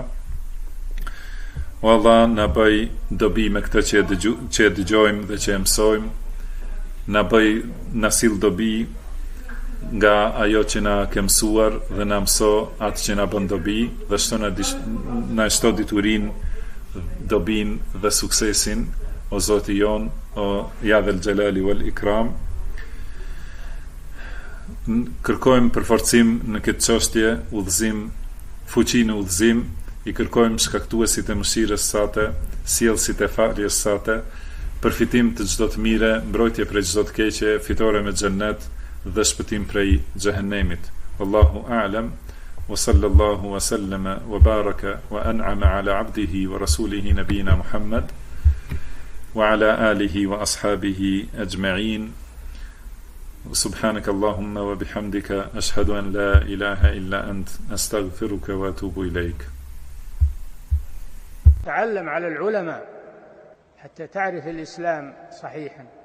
O Allah, na bëj dobi me këtë që e dëgjojmë dhe që e mësojmë, na sill dobi nga ajo që na ke mësuar dhe na mëso atë që na bën dobi, dhe na shto diturin, dobin dhe suksesin, o Zoti jon, o ja dhel xhelali wal ikram. Kërkojmë përforcim në këtë çështje, udhëzim, fuqi në udhëzim, i kërkojmë shkaktuesit e mëshirës sate, sjellësit e faljes sate, përfitim të çdo të mire, mbrojtje prej çdo të keqe, fitore me xhennet dhe shpëtim prej xhehenemit. Wallahu a'lam, wa sallallahu wa sallama wa baraka wa an'ama ala abdihi wa rasulihi nabina Muhammad wa ala alihi wa ashabihi ajma'in. سبحانك اللهم وبحمدك أشهد أن لا إله إلا أنت أستغفرك وأتوب إليك. تعلم على العلماء حتى تعرف الإسلام صحيحا.